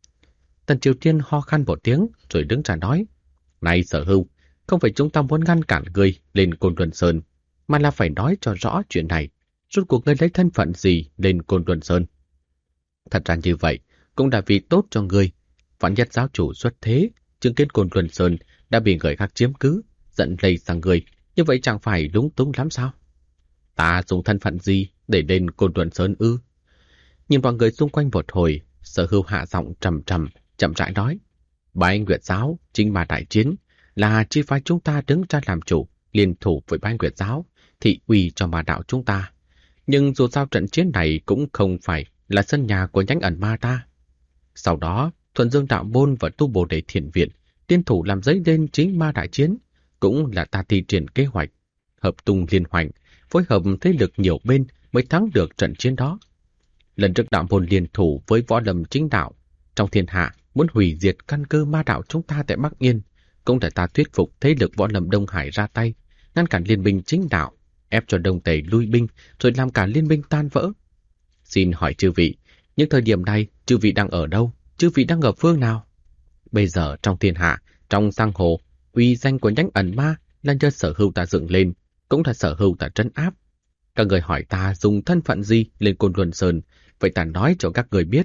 Tần Triều Tiên ho khan một tiếng rồi đứng ra nói. Này Sở Hưu, không phải chúng ta muốn ngăn cản người lên Côn Luân Sơn, mà là phải nói cho rõ chuyện này. Rốt cuộc người lấy thân phận gì lên Côn Luân Sơn? Thật ra như vậy, cũng là vì tốt cho người. Vạn nhất giáo chủ xuất thế, chứng kiến Côn Luân Sơn đã bị người khác chiếm cứ, giận lây sang người, như vậy chẳng phải lúng túng lắm sao? Ta dùng thân phận gì để lên Côn Luân Sơn ư? Nhìn mọi người xung quanh một hồi, Sở Hưu hạ giọng trầm trầm, chậm rãi nói. Bái Nguyệt Giáo, chính ma đại chiến, là chi phái chúng ta đứng ra làm chủ, liên thủ với Bái Nguyệt Giáo, thị uy cho ma đạo chúng ta. Nhưng dù sao trận chiến này cũng không phải là sân nhà của nhánh ẩn ma ta. Sau đó, Thuần Dương Đạo Môn và Tu Bồ Đề Thiền Viện liên thủ làm dấy lên chính ma đại chiến, cũng là ta thi triển kế hoạch, hợp tung liên hoành, phối hợp thế lực nhiều bên mới thắng được trận chiến đó. Lần trước Đạo Môn liên thủ với võ lâm chính đạo trong thiên hạ muốn hủy diệt căn cơ ma đạo chúng ta tại Bắc Yên, cũng để ta thuyết phục thế lực võ lâm Đông Hải ra tay, ngăn cản liên minh chính đạo, ép cho Đông Tây lui binh, rồi làm cả liên minh tan vỡ. Xin hỏi chư vị, những thời điểm này chư vị đang ở đâu? Chư vị đang ở phương nào? Bây giờ trong thiên hạ, trong giang hồ, uy danh của nhánh ẩn ma là do Sở Hưu ta dựng lên, cũng là Sở Hưu ta trấn áp. Các người hỏi ta dùng thân phận gì lên Côn Luân Sơn, vậy ta nói cho các người biết,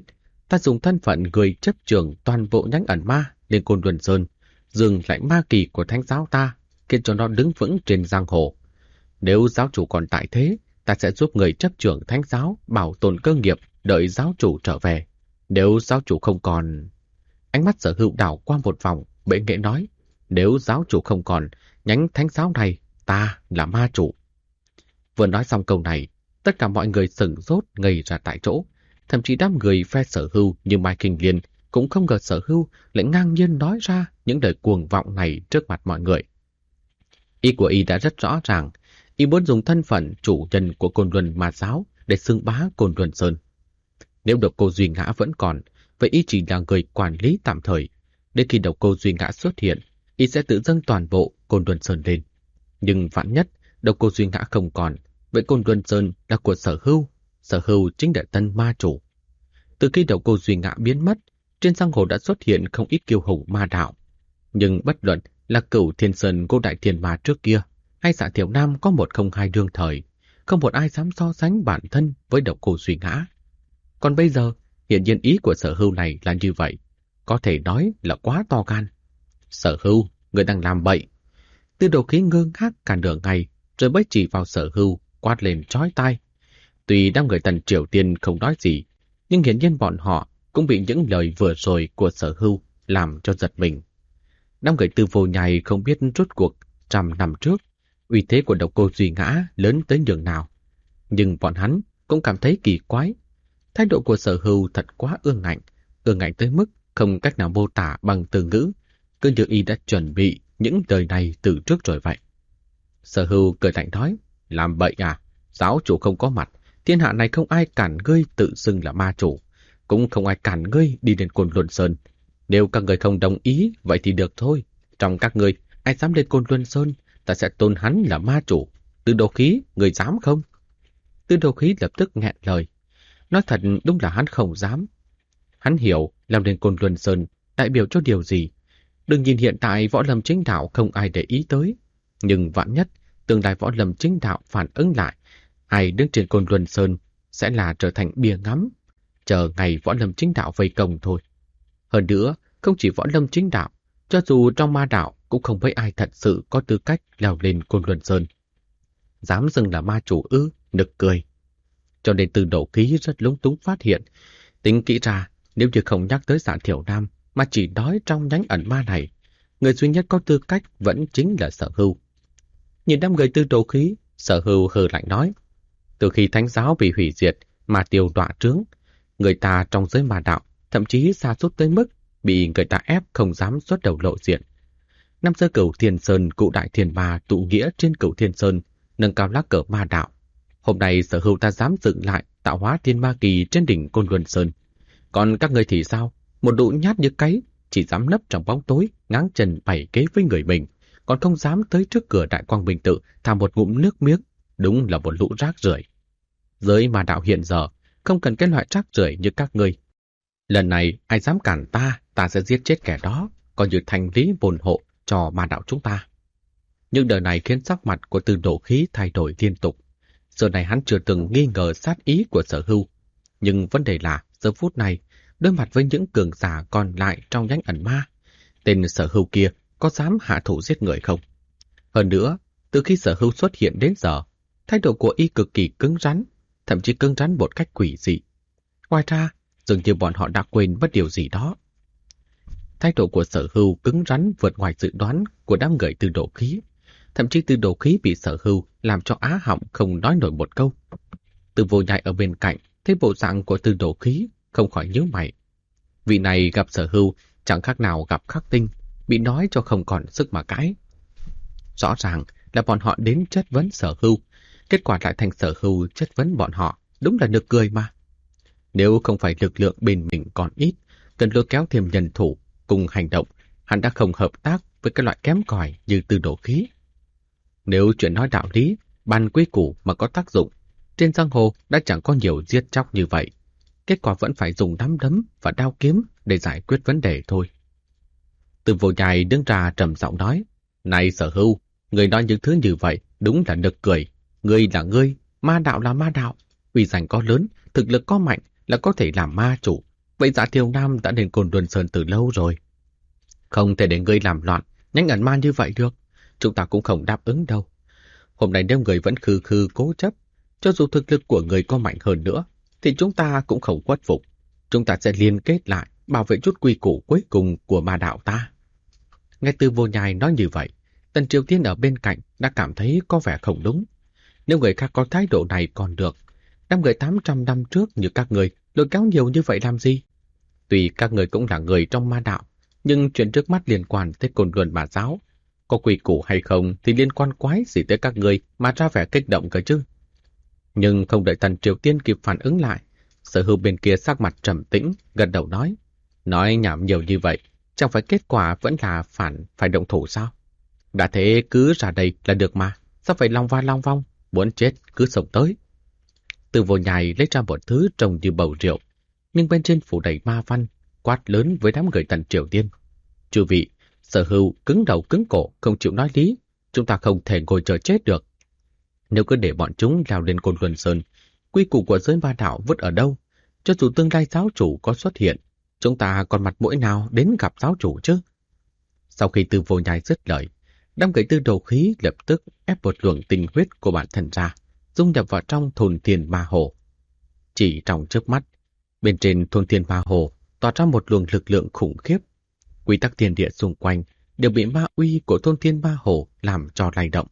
ta dùng thân phận người chấp trưởng toàn bộ nhánh ẩn ma lên Côn Luân Sơn, dừng lại ma kỳ của thánh giáo ta, khiến cho nó đứng vững trên giang hồ. Nếu giáo chủ còn tại thế, ta sẽ giúp người chấp trưởng thánh giáo bảo tồn cơ nghiệp đợi giáo chủ trở về. Nếu giáo chủ không còn... Ánh mắt Sở Hữu đảo qua một vòng, bệ nghệ nói, nếu giáo chủ không còn, nhánh thánh giáo này, ta là ma chủ. Vừa nói xong câu này, tất cả mọi người sửng sốt ngây ra tại chỗ. Thậm chí đám người phe Sở Hữu như Mai Kinh Liên cũng không ngờ Sở Hữu lại ngang nhiên nói ra những lời cuồng vọng này trước mặt mọi người. Ý của y đã rất rõ ràng, y muốn dùng thân phận chủ nhân của Côn Luân Ma giáo để xưng bá Côn Luân Sơn. Nếu Độc Cô Duy Ngã vẫn còn, vậy y chỉ là người quản lý tạm thời. Đến khi Độc Cô Duy Ngã xuất hiện, y sẽ tự dâng toàn bộ Côn Luân Sơn lên. Nhưng vạn nhất Độc Cô Duy Ngã không còn, vậy Côn Luân Sơn là của Sở Hữu. Sở Hữu chính là tân ma chủ. Từ khi Độc Cô Duy Ngã biến mất, trên giang hồ đã xuất hiện không ít kiêu hùng ma đạo. Nhưng bất luận là Cửu Thiên Sơn Cô Đại Thiên Ma trước kia, hay Dạ Thiểu Nam có 102 đương thời, không một ai dám so sánh bản thân với Độc Cô Duy Ngã. Còn bây giờ, hiện nhiên ý của Sở Hữu này là như vậy, có thể nói là quá to gan. Sở Hữu, người đang làm bậy. Tư Đồ Khí ngơ ngác cả nửa ngày, rồi mới chỉ vào Sở Hữu, quát lên chói tai. Tuy đám người Tần Triều Tiên không nói gì, nhưng hiển nhiên bọn họ cũng bị những lời vừa rồi của Sở Hữu làm cho giật mình. Đám người Tư Vô Nhai không biết rốt cuộc 100 năm trước, uy thế của Độc Cô Duy Ngã lớn tới nhường nào. Nhưng bọn hắn cũng cảm thấy kỳ quái. Thái độ của Sở Hữu thật quá ương ngạnh tới mức không cách nào mô tả bằng từ ngữ, cứ như y đã chuẩn bị những lời này từ trước rồi vậy. Sở Hữu cười lạnh nói, làm bậy à, giáo chủ không có mặt, thiên hạ này không ai cản ngươi tự xưng là ma chủ, cũng không ai cản ngươi đi đến Côn Luân Sơn. Nếu các người không đồng ý, vậy thì được thôi. Trong các người, ai dám lên Côn Luân Sơn, ta sẽ tôn hắn là ma chủ. Tư Đồ Khí, người dám không? Tư Đồ Khí lập tức nghẹn lời. Nói thật đúng là hắn không dám. Hắn hiểu làm lên Côn Luân Sơn đại biểu cho điều gì. Đừng nhìn hiện tại võ lâm chính đạo không ai để ý tới. Nhưng vạn nhất, tương lai võ lâm chính đạo phản ứng lại, ai đứng trên Côn Luân Sơn sẽ là trở thành bia ngắm, chờ ngày võ lâm chính đạo vây công thôi. Hơn nữa, không chỉ võ lâm chính đạo, cho dù trong ma đạo cũng không mấy ai thật sự có tư cách leo lên Côn Luân Sơn. Dám dừng là ma chủ ư, nực cười. Cho nên Từ Đồ Khí rất lúng túng phát hiện, tính kỹ ra, nếu như không nhắc tới Dạ Thiểu Nam mà chỉ nói trong nhánh ẩn ma này, người duy nhất có tư cách vẫn chính là Sở Hữu. Nhìn đám người Tư Đồ Khí, Sở Hữu hừ lạnh nói, từ khi thánh giáo bị hủy diệt mà tiêu đọa trướng, người ta trong giới ma đạo thậm chí sa sút tới mức bị người ta ép không dám xuất đầu lộ diện. Năm xưa Cửu Thiên Sơn cụ đại thiên ma tụ nghĩa trên Cửu Thiên Sơn, nâng cao lá cờ ma đạo. Hôm nay Sở Hữu ta dám dựng lại tạo hóa thiên ma kỳ trên đỉnh Côn Luân Sơn. Còn các người thì sao? Một đụ nhát như cáy, chỉ dám nấp trong bóng tối, ngáng chân bày kế với người mình, còn không dám tới trước cửa Đại Quang Bình Tự thả một ngụm nước miếng, đúng là một lũ rác rưởi. Giới ma đạo hiện giờ không cần cái loại rác rưởi như các ngươi. Lần này ai dám cản ta sẽ giết chết kẻ đó, coi như thành lý bồn hộ cho ma đạo chúng ta. Nhưng đời này khiến sắc mặt của Từ Đồ Khí thay đổi liên tục. Giờ này hắn chưa từng nghi ngờ sát ý của Sở Hữu, nhưng vấn đề là giờ phút này đối mặt với những cường giả còn lại trong nhánh ẩn ma, tên Sở Hữu kia có dám hạ thủ giết người không? Hơn nữa, từ khi Sở Hữu xuất hiện đến giờ, thái độ của y cực kỳ cứng rắn, thậm chí cứng rắn một cách quỷ dị. Ngoài ra, dường như bọn họ đã quên mất điều gì đó. Thái độ của Sở Hữu cứng rắn vượt ngoài dự đoán của đám người Từ Đồ Khí. Thậm chí Từ Đồ Khí bị Sở Hữu làm cho á họng không nói nổi một câu. Từ Vô Nhai ở bên cạnh thấy bộ dạng của Từ Đồ Khí không khỏi nhíu mày. Vị này gặp Sở Hữu chẳng khác nào gặp khắc tinh, bị nói cho không còn sức mà cãi. Rõ ràng là bọn họ đến chất vấn Sở Hữu, kết quả lại thành Sở Hữu chất vấn bọn họ, đúng là nực cười mà. Nếu không phải lực lượng bên mình còn ít, cần lôi kéo thêm nhân thủ cùng hành động, hắn đã không hợp tác với cái loại kém cỏi như Từ Đồ Khí. Nếu chuyện nói đạo lý, ban quy củ mà có tác dụng, trên giang hồ đã chẳng có nhiều giết chóc như vậy. Kết quả vẫn phải dùng nắm đấm và đao kiếm để giải quyết vấn đề thôi. Từ Vô Nhai đứng ra trầm giọng nói, này Sở Hữu, người nói những thứ như vậy đúng là nực cười. Ngươi là ngươi, ma đạo là ma đạo, uy danh có lớn, thực lực có mạnh là có thể làm ma chủ. Vậy Dạ Thiều Nam đã đến Côn Luân Sơn từ lâu rồi. Không thể để ngươi làm loạn, nhanh ẩn man như vậy được. Chúng ta cũng không đáp ứng đâu. Hôm nay nếu người vẫn khư khư cố chấp, cho dù thực lực của người có mạnh hơn nữa, thì chúng ta cũng không khuất phục. Chúng ta sẽ liên kết lại, bảo vệ chút quy củ cuối cùng của ma đạo ta. Nghe Từ Vô Nhai nói như vậy, Tần Triều Tiên ở bên cạnh đã cảm thấy có vẻ không đúng. Nếu người khác có thái độ này còn được, đám người 800 năm trước như các người lôi kéo nhiều như vậy làm gì? Tuy các người cũng là người trong ma đạo, nhưng chuyện trước mắt liên quan tới Côn Luân Ma giáo. Có quy củ hay không thì liên quan quái gì tới các người mà ra vẻ kích động cơ chứ. Nhưng không đợi Tần Triều Tiên kịp phản ứng lại, Sở Hưu bên kia sắc mặt trầm tĩnh, gật đầu nói. Nói nhảm nhiều như vậy, chẳng phải kết quả vẫn là phải động thủ sao? Đã thế cứ ra đây là được mà, sao phải long va long vong, muốn chết cứ xông tới. Từ Vô Nhai lấy ra một thứ trông như bầu rượu, nhưng bên trên phủ đầy ma văn, quát lớn với đám người Tần Triều Tiên. Chư vị, Sở Hưu cứng đầu cứng cổ, không chịu nói lý, chúng ta không thể ngồi chờ chết được. Nếu cứ để bọn chúng leo lên Côn Luân Sơn, quy củ của giới ma đạo vứt ở đâu? Cho dù tương lai giáo chủ có xuất hiện, chúng ta còn mặt mũi nào đến gặp giáo chủ chứ? Sau khi Từ Vô Nhai dứt lời, đám người Tư Đồ Khí lập tức ép một luồng tinh huyết của bản thân ra, dung nhập vào trong thôn thiên ma hồ. Chỉ trong chớp mắt, bên trên thôn thiên ma hồ tỏa ra một luồng lực lượng khủng khiếp. Quy tắc thiên địa xung quanh đều bị ma uy của thôn thiên ma hồ làm cho lay động.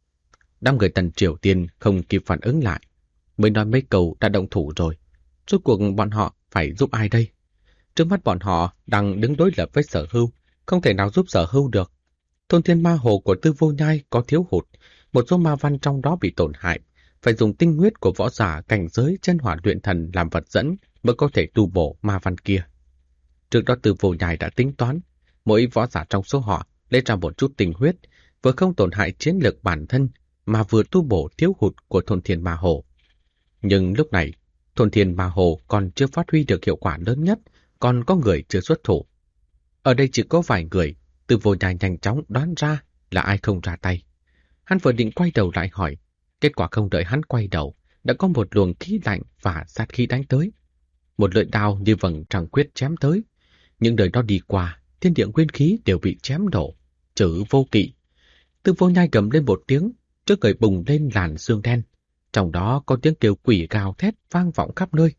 Đám người Tần Triều Tiên không kịp phản ứng lại, mới nói mấy câu đã động thủ rồi. Rốt cuộc bọn họ phải giúp ai đây? Trước mắt bọn họ đang đứng đối lập với Sở Hưu, không thể nào giúp Sở Hưu được. Thôn thiên ma hồ của Tư Vô Nhai có thiếu hụt, một số ma văn trong đó bị tổn hại, phải dùng tinh huyết của võ giả cảnh giới chân hỏa luyện thần làm vật dẫn mới có thể tu bổ ma văn kia. Trước đó Tư Vô Nhai đã tính toán, mỗi võ giả trong số họ lấy ra một chút tinh huyết, vừa không tổn hại chiến lược bản thân mà vừa tu bổ thiếu hụt của thôn thiên ma hồ. Nhưng lúc này, thôn thiên ma hồ còn chưa phát huy được hiệu quả lớn nhất, còn có người chưa xuất thủ. Ở đây chỉ có vài người, Tư Vô Nhai nhanh chóng đoán ra là ai không ra tay. Hắn vừa định quay đầu lại hỏi, kết quả không đợi hắn quay đầu, đã có một luồng khí lạnh và sát khí đánh tới. Một lưỡi đao như vầng trăng khuyết chém tới. Những đời đó đi qua, thiên địa nguyên khí đều bị chém đổ, chữ Vô Kỵ. Tư Vô Nhai gầm lên một tiếng, trước người bùng lên làn sương đen. Trong đó có tiếng kêu quỷ gào thét vang vọng khắp nơi.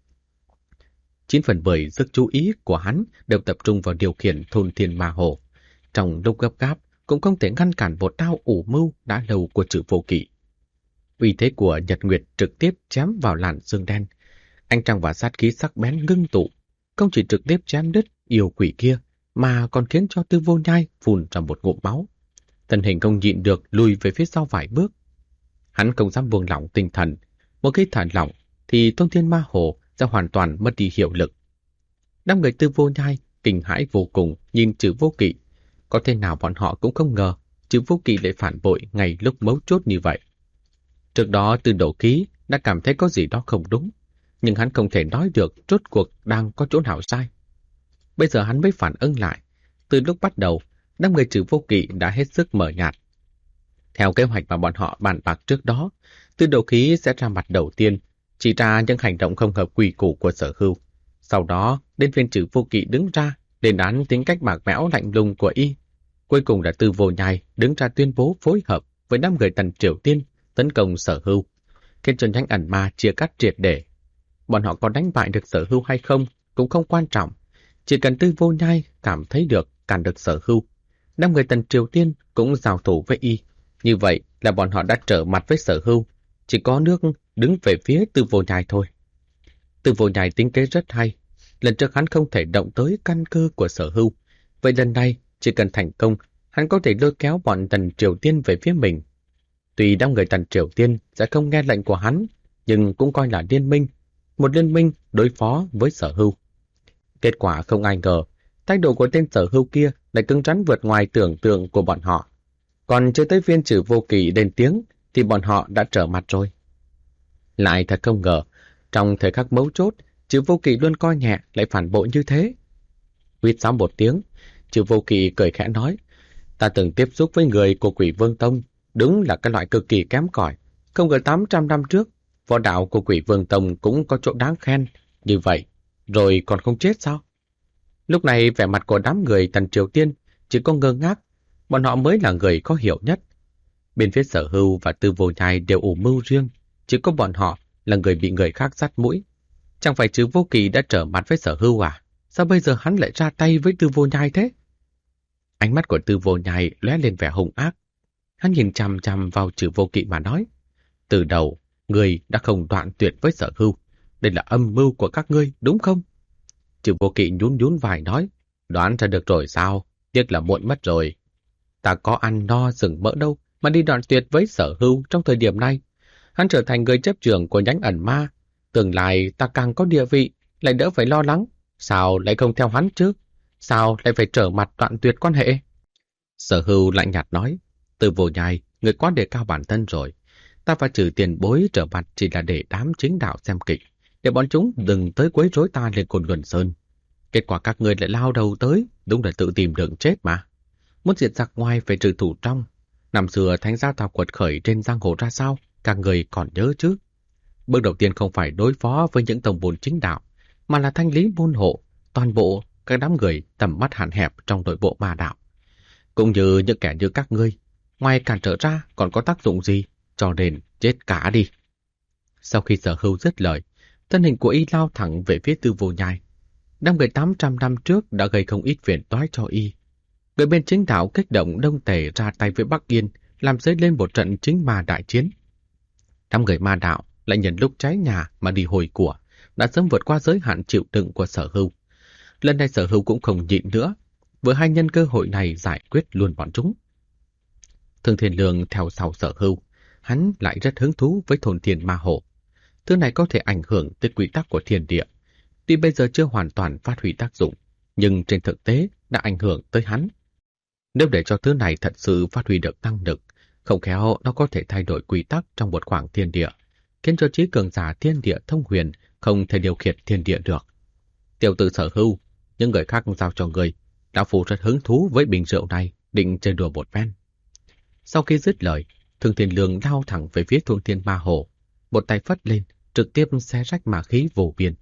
9/10 sức chú ý của hắn đều tập trung vào điều khiển thôn thiên ma hồ. Trong lúc gấp gáp, cũng không thể ngăn cản một đao ủ mưu đã lâu của chữ Vô Kỵ. Uy thế của Nhật Nguyệt trực tiếp chém vào làn sương đen. Ánh trăng và sát khí sắc bén ngưng tụ, không chỉ trực tiếp chém đứt yêu quỷ kia, mà còn khiến cho Tư Vô Nhai phun ra một ngụm máu. Thân hình không nhịn được lùi về phía sau vài bước. Hắn không dám buông lỏng tinh thần. Một khi thả lỏng thì thôn thiên ma hồ sẽ hoàn toàn mất đi hiệu lực. Đám người Tư Vô Nhai kinh hãi vô cùng nhìn chữ Vô Kỵ. Có thể nào bọn họ cũng không ngờ chữ Vô Kỵ lại phản bội ngay lúc mấu chốt như vậy. Trước đó Tư Đồ Ký đã cảm thấy có gì đó không đúng, nhưng hắn không thể nói được rốt cuộc đang có chỗ nào sai. Bây giờ hắn mới phản ứng lại. Từ lúc bắt đầu, đám người chữ Vô Kỵ đã hết sức mờ nhạt. Theo kế hoạch mà bọn họ bàn bạc trước đó, Tư Đồ Khí sẽ ra mặt đầu tiên, chỉ ra những hành động không hợp quy củ của Sở Hưu. Sau đó, đến viên chữ Vô Kỵ đứng ra, lên án tính cách bạc bẽo lạnh lùng của y. Cuối cùng là Tư Vô Nhai đứng ra tuyên bố phối hợp với đám người Tần Triều Tiên tấn công Sở Hưu, khiến cho nhánh ẩn ma chia cắt triệt để. Bọn họ có đánh bại được Sở Hưu hay không cũng không quan trọng, chỉ cần Tư Vô Nhai cảm thấy được cản được Sở Hưu, đám người Tần Triều Tiên cũng giao thủ với y. Như vậy là bọn họ đã trở mặt với Sở Hưu, chỉ có nước đứng về phía Tư Vô Nhai thôi. Tư Vô Nhai tính kế rất hay. Lần trước hắn không thể động tới căn cơ của Sở Hưu, vậy lần này chỉ cần thành công, hắn có thể lôi kéo bọn Tần Triều Tiên về phía mình. Tuy đám người Tần Triều Tiên sẽ không nghe lệnh của hắn, nhưng cũng coi là liên minh, một liên minh đối phó với Sở Hưu. Kết quả không ai ngờ, thái độ của tên Sở Hưu kia lại cứng rắn vượt ngoài tưởng tượng của bọn họ. Còn chưa tới viên chữ Vô Kỵ lên tiếng thì bọn họ đã trở mặt rồi. Lại thật không ngờ, trong thời khắc mấu chốt, chữ Vô Kỵ luôn coi nhẹ lại phản bội như thế. Huýt sáo một tiếng, chữ Vô Kỵ cười khẽ nói, ta từng tiếp xúc với người của Quỷ Vương Tông, đúng là cái loại cực kỳ kém cỏi. Không ngờ 800 năm trước, võ đạo của Quỷ Vương Tông cũng có chỗ đáng khen. Như vậy, Rồi còn không chết sao? Lúc này vẻ mặt của đám người Tần Triều Tiên chỉ có ngơ ngác, bọn họ mới là người có hiểu nhất. Bên phía Sở Hưu và Tư Vô Nhai đều ủ mưu riêng, chỉ có bọn họ là người bị người khác dắt mũi. Chẳng phải Trừ Vô Kỵ đã trở mặt với Sở Hưu à? Sao bây giờ hắn lại ra tay với Tư Vô Nhai thế? Ánh mắt của Tư Vô Nhai lóe lên vẻ hung ác. Hắn nhìn chằm chằm vào Trừ Vô Kỵ mà nói: từ đầu, người đã không đoạn tuyệt với Sở Hưu. Đây là âm mưu của các ngươi, đúng không? Trừ Vô Kỵ nhún nhún vai nói: đoán ra được rồi sao? Tiếc là muộn mất rồi. Ta có ăn no rừng mỡ đâu mà đi đoạn tuyệt với Sở Hưu trong thời điểm này. Hắn trở thành người chấp trưởng của nhánh ẩn ma. Tương lai ta càng có địa vị, lại đỡ phải lo lắng. Sao lại không theo hắn chứ? Sao lại phải trở mặt đoạn tuyệt quan hệ? Sở Hưu lạnh nhạt nói: Từ Vô Nhai, người quá đề cao bản thân rồi. Ta và Trừ tiền bối trở mặt chỉ là để đám chính đạo xem kịch, để bọn chúng đừng tới quấy rối ta lên Cồn Luân Sơn. Kết quả các người lại lao đầu tới, đúng là tự tìm đường chết mà. Muốn diệt giặc ngoài phải trừ thủ trong. Năm xưa thánh gia tộc quật khởi trên giang hồ ra sao, các người còn nhớ chứ? Bước đầu tiên không phải đối phó với những tông môn chính đạo, mà là thanh lý môn hộ, toàn bộ các đám người tầm mắt hạn hẹp trong nội bộ ma đạo. Cũng như những kẻ như các ngươi, ngoài cản trở ra còn có tác dụng gì, cho nên chết cả đi. Sau khi Sở Hưu dứt lời, thân hình của y lao thẳng về phía Tư Vô Nhai. Đám người 800 năm trước đã gây không ít phiền toái cho y. Người bên chính đạo kích động đông tề ra tay với Bắc Yên, làm dấy lên một trận chính ma đại chiến. Đám người ma đạo lại nhận lúc cháy nhà mà đi hồi của, đã sớm vượt qua giới hạn chịu đựng của Sở Hưu. Lần này Sở Hưu cũng không nhịn nữa, vừa hay nhân cơ hội này giải quyết luôn bọn chúng. Thương Thiên Lương theo sau Sở Hưu, hắn lại rất hứng thú với thôn thiên ma hộ. Thứ này có thể ảnh hưởng tới quy tắc của thiên địa. Tuy bây giờ chưa hoàn toàn phát huy tác dụng, nhưng trên thực tế đã ảnh hưởng tới hắn. Nếu để cho thứ này thật sự phát huy được năng lực, không khéo nó có thể thay đổi quy tắc trong một khoảng thiên địa, khiến cho trí cường giả thiên địa thông huyền không thể điều khiển thiên địa được. Tiểu tử Sở Hưu, những người khác giao cho người, lão phu rất hứng thú với bình rượu này, định chơi đùa một phen. Sau khi dứt lời, Thương Thiên Lương lao thẳng về phía thôn thiên ma hồ, một tay phất lên, trực tiếp xé rách ma khí vô biên.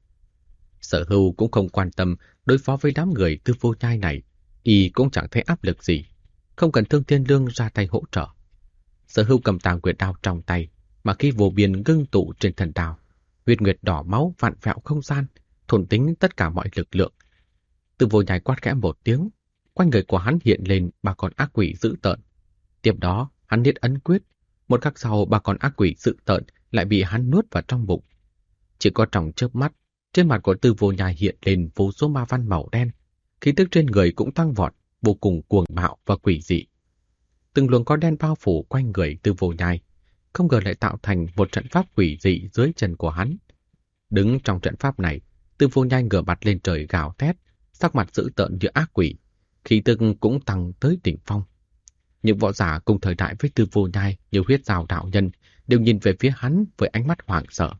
Sở Hưu cũng không quan tâm đối phó với đám người Tư Vô Nhai này, y cũng chẳng thấy áp lực gì, không cần Thương Thiên Lương ra tay hỗ trợ. Sở Hưu cầm Tàng Nguyệt đao trong tay, mà khí vô biên ngưng tụ trên thần đao, huyết nguyệt đỏ máu vặn vẹo không gian, thôn tính tất cả mọi lực lượng. Tư Vô Nhai quát khẽ một tiếng, quanh người của hắn hiện lên ba con ác quỷ dữ tợn. Tiếp đó, hắn niết ấn quyết, một khắc sau ba con ác quỷ dữ tợn lại bị hắn nuốt vào trong bụng. Chỉ có trong chớp mắt, trên mặt của Tư Vô Nhai hiện lên vô số ma văn màu đen, khí tức trên người cũng tăng vọt, vô cùng cuồng bạo và quỷ dị. Từng luồng có đen bao phủ quanh người Tư Vô Nhai, không ngờ lại tạo thành một trận pháp quỷ dị dưới chân của hắn. Đứng trong trận pháp này, Tư Vô Nhai ngửa mặt lên trời gào thét, sắc mặt dữ tợn như ác quỷ, khí tức cũng tăng tới đỉnh phong. Những võ giả cùng thời đại với Tư Vô Nhai như Huyết Giao đạo nhân đều nhìn về phía hắn với ánh mắt hoảng sợ.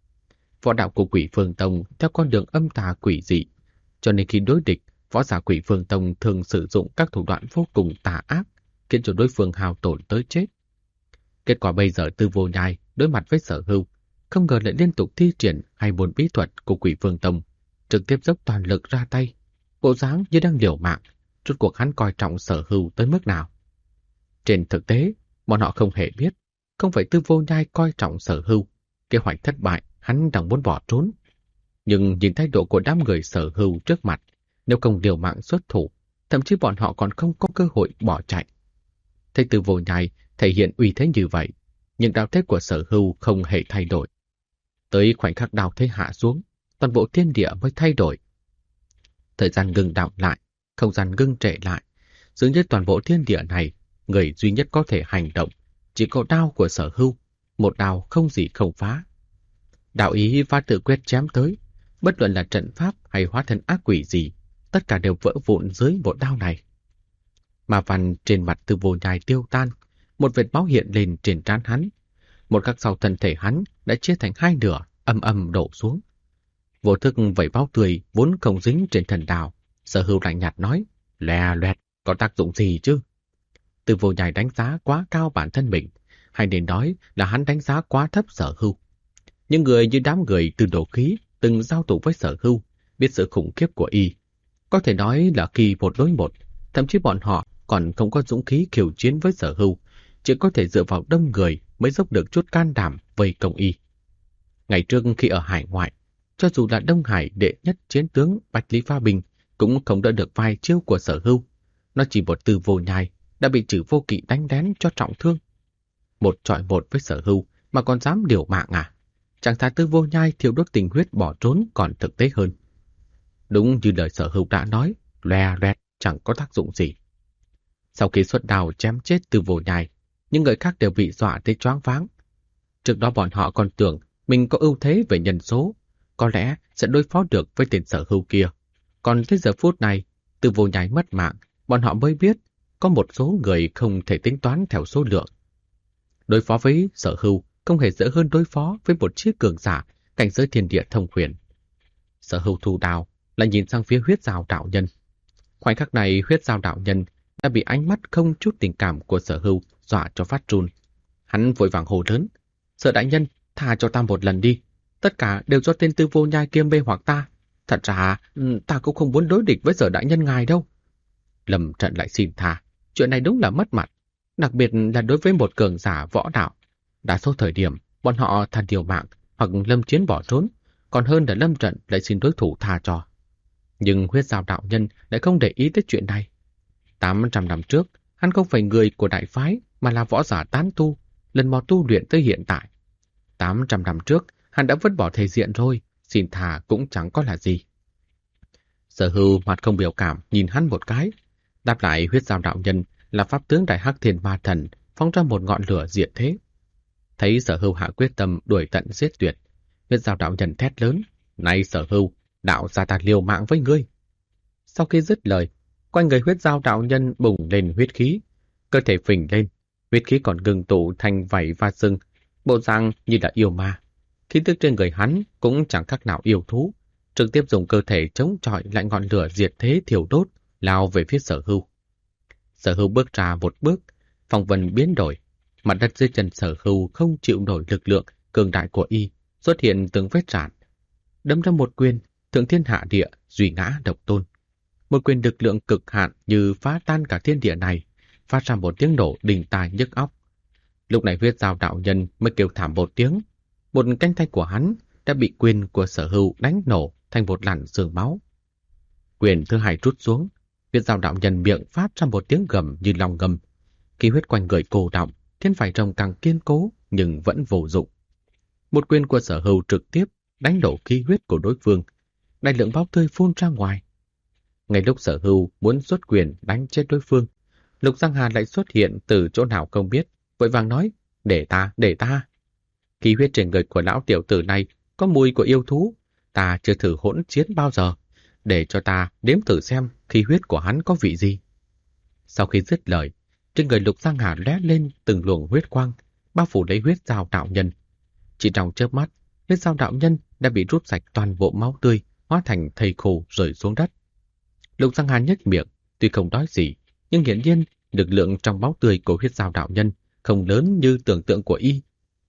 Võ đạo của Quỷ Phương Tông theo con đường âm tà quỷ dị, cho nên khi đối địch, võ giả Quỷ Phương Tông thường sử dụng các thủ đoạn vô cùng tà ác, khiến cho đối phương hao tổn tới chết. Kết quả bây giờ Tư Vô Nhai đối mặt với Sở Hưu, không ngờ lại liên tục thi triển hay buồn bí thuật của Quỷ Phương Tông, trực tiếp dốc toàn lực ra tay, bộ dáng như đang liều mạng. Rốt cuộc hắn coi trọng Sở Hưu tới mức nào? Trên thực tế, bọn họ không hề biết, không phải Tư Vô Nhai coi trọng Sở Hưu, kế hoạch thất bại, hắn đang muốn bỏ trốn. Nhưng nhìn thái độ của đám người Sở Hưu trước mặt, nếu không liều mạng xuất thủ, thậm chí bọn họ còn không có cơ hội bỏ chạy. Thấy Tư Vô Nhai thể hiện uy thế như vậy, nhưng đạo thế của Sở Hưu không hề thay đổi. Tới khoảnh khắc đạo thế hạ xuống, toàn bộ thiên địa mới thay đổi. Thời gian ngừng đọng lại, không gian ngưng trệ lại, dường như toàn bộ thiên địa này, người duy nhất có thể hành động chỉ có đao của Sở Hưu, một đao không gì không phá. Đạo ý và tự quyết chém tới, bất luận là trận pháp hay hóa thân ác quỷ gì, tất cả đều vỡ vụn dưới một đao này. Ma văn trên mặt Tư Vô Nhai tiêu tan, một vệt máu hiện lên trên trán hắn. Một khắc sau thân thể hắn đã chia thành hai nửa, âm âm đổ xuống. Vô thức vẩy máu tươi vốn không dính trên thần đao, Sở Hưu lạnh nhạt nói: lè loẹt, có tác dụng gì chứ? Tư Vô Nhai đánh giá quá cao bản thân mình, hay nên nói là hắn đánh giá quá thấp Sở Hưu. Những người như đám người từ Đồ Khí từng giao thủ với Sở Hưu, biết sự khủng khiếp của y. Có thể nói là khi một đối một, thậm chí bọn họ còn không có dũng khí khiêu chiến với Sở Hưu, chỉ có thể dựa vào đông người mới dốc được chút can đảm vây công y. Ngày trước khi ở hải ngoại, cho dù là Đông Hải đệ nhất chiến tướng Bạch Lý Pha Bình cũng không đỡ được vài chiêu của Sở Hưu. Nó chỉ một Từ Vô Nhai đã bị Trử Vô Kỵ đánh đén cho trọng thương. Một chọi một với Sở Hưu mà còn dám liều mạng à? Chẳng thà Từ Vô Nhai thiêu đốt tình huyết bỏ trốn còn thực tế hơn. Đúng như lời Sở Hưu đã nói, loè loẹt chẳng có tác dụng gì. Sau khi xuất đao chém chết Từ Vô Nhai, những người khác đều bị dọa tới choáng váng. Trước đó bọn họ còn tưởng mình có ưu thế về nhân số, có lẽ sẽ đối phó được với tên Sở Hưu kia. Còn tới giờ phút này, Từ Vô Nhai mất mạng, bọn họ mới biết có một số người không thể tính toán theo số lượng. Đối phó với Sở Hưu không hề dễ hơn đối phó với một chiếc cường giả cảnh giới thiên địa thông huyền. Sở Hưu thu đao lại nhìn sang phía Huyết Giao đạo nhân. Khoảnh khắc này Huyết Giao đạo nhân đã bị ánh mắt không chút tình cảm của Sở Hưu dọa cho phát run. Hắn vội vàng hô lớn: "Sở đại nhân, tha cho ta một lần đi. Tất cả đều do tên Từ Vô Nhai kia mê hoặc ta. Thật ra ta cũng không muốn đối địch với Sở đại nhân ngài đâu." Lâm Trận lại xin tha. Chuyện này đúng là mất mặt, đặc biệt là đối với một cường giả võ đạo. Đa số thời điểm bọn họ thà liều mạng hoặc lâm chiến bỏ trốn, còn hơn là Lâm Trận lại xin đối thủ tha cho. Nhưng Huyết Giao đạo nhân lại không để ý tới chuyện này. 800 năm trước, hắn không phải người của đại phái mà là võ giả tán tu, lần mò tu luyện tới hiện tại. 800 năm trước, hắn đã vứt bỏ thể diện rồi, xin tha cũng chẳng có là gì. Sở Hưu mặt không biểu cảm nhìn hắn một cái, đáp lại Huyết Giao đạo nhân là pháp tướng Đại Hắc Thiên Ma Thần phóng ra một ngọn lửa diệt thế. Thấy Sở Hưu hạ quyết tâm đuổi tận giết tuyệt, Huyết Giao đạo nhân thét lớn: "Này Sở Hưu, đạo gia ta liều mạng với ngươi!" Sau khi dứt lời, quanh người Huyết Giao đạo nhân bùng lên huyết khí, cơ thể phình lên, huyết khí còn ngưng tụ thành vảy và sừng, bộ dạng như là yêu ma. Khí tức trên người hắn cũng chẳng khác nào yêu thú, trực tiếp dùng cơ thể chống chọi lại ngọn lửa diệt thế thiêu đốt, lao về phía Sở Hưu. Sở Hưu bước ra một bước, phong vân biến đổi, mặt đất dưới chân Sở Hưu không chịu nổi lực lượng cường đại của y, xuất hiện từng vết rạn. Đâm ra một quyền, thượng thiên hạ địa, duy ngã độc tôn. Một quyền lực lượng cực hạn như phá tan cả thiên địa này, phát ra một tiếng nổ đình tai nhức óc. Lúc này Huyết Giao đạo nhân mới kêu thảm một tiếng, một cánh tay của hắn đã bị quyền của Sở Hưu đánh nổ thành một làn sương máu. Quyền thứ hai rút xuống, Huyết Giao đạo nhân miệng phát ra một tiếng gầm như long ngâm. Khí huyết quanh người cổ động, thiên phải rồng càng kiên cố nhưng vẫn vô dụng. Một quyền của Sở Hưu trực tiếp đánh đổ khí huyết của đối phương, đại lượng máu tươi phun ra ngoài. Ngay lúc Sở Hưu muốn xuất quyền đánh chết đối phương, Lục Giang Hà lại xuất hiện từ chỗ nào không biết, vội vàng nói: để ta. Khí huyết trên người của lão tiểu tử này có mùi của yêu thú, ta chưa thử hỗn chiến bao giờ, để cho ta đếm thử xem khí huyết của hắn có vị gì." Sau khi dứt lời, trên người Lục Giang Hà lóe lên từng luồng huyết quang, bao phủ lấy Huyết Giao đạo nhân. Chỉ trong chớp mắt, Huyết Giao đạo nhân đã bị rút sạch toàn bộ máu tươi, hóa thành thây khô rơi xuống đất. Lục Giang Hà nhếch miệng, tuy không nói gì, nhưng hiển nhiên lực lượng trong máu tươi của Huyết Giao đạo nhân không lớn như tưởng tượng của y.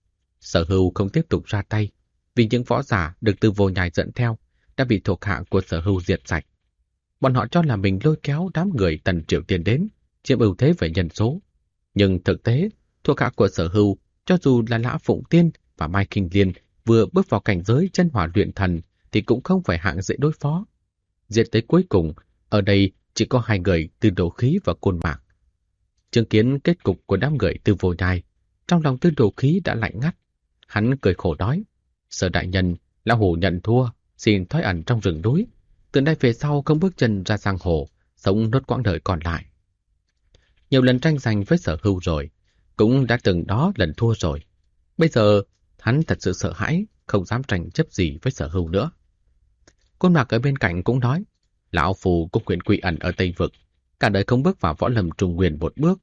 Sở Hưu không tiếp tục ra tay, vì những võ giả được Từ Vô Nhai dẫn theo đã bị thuộc hạ của Sở Hưu diệt sạch. Bọn họ cho là mình lôi kéo đám người Tần Triều Tiên đến, chiếm ưu thế về nhân số. Nhưng thực tế, thuộc hạ của Sở Hưu, cho dù là Lã Phụng Tiên và Mai Kinh Liên vừa bước vào cảnh giới chân hỏa luyện thần thì cũng không phải hạng dễ đối phó. Diệt tới cuối cùng, ở đây chỉ có hai người Từ Đồ Khí và Côn Mạc. Chứng kiến kết cục của đám người Từ Vô Nhai, trong lòng Từ Đồ Khí đã lạnh ngắt. Hắn cười khổ nói: "Sở đại nhân, lão hủ nhận thua, xin thoái ẩn trong rừng núi. Từ nay về sau không bước chân ra giang hồ, sống nốt quãng đời còn lại." Nhiều lần tranh giành với Sở Hưu rồi, cũng đã từng đó lần thua rồi. Bây giờ hắn thật sự sợ hãi, không dám tranh chấp gì với Sở Hưu nữa. Côn Mạc ở bên cạnh cũng nói: "Lão phù cũng quyền quy ẩn ở Tây Vực, cả đời không bước vào võ lâm Trung Nguyên một bước."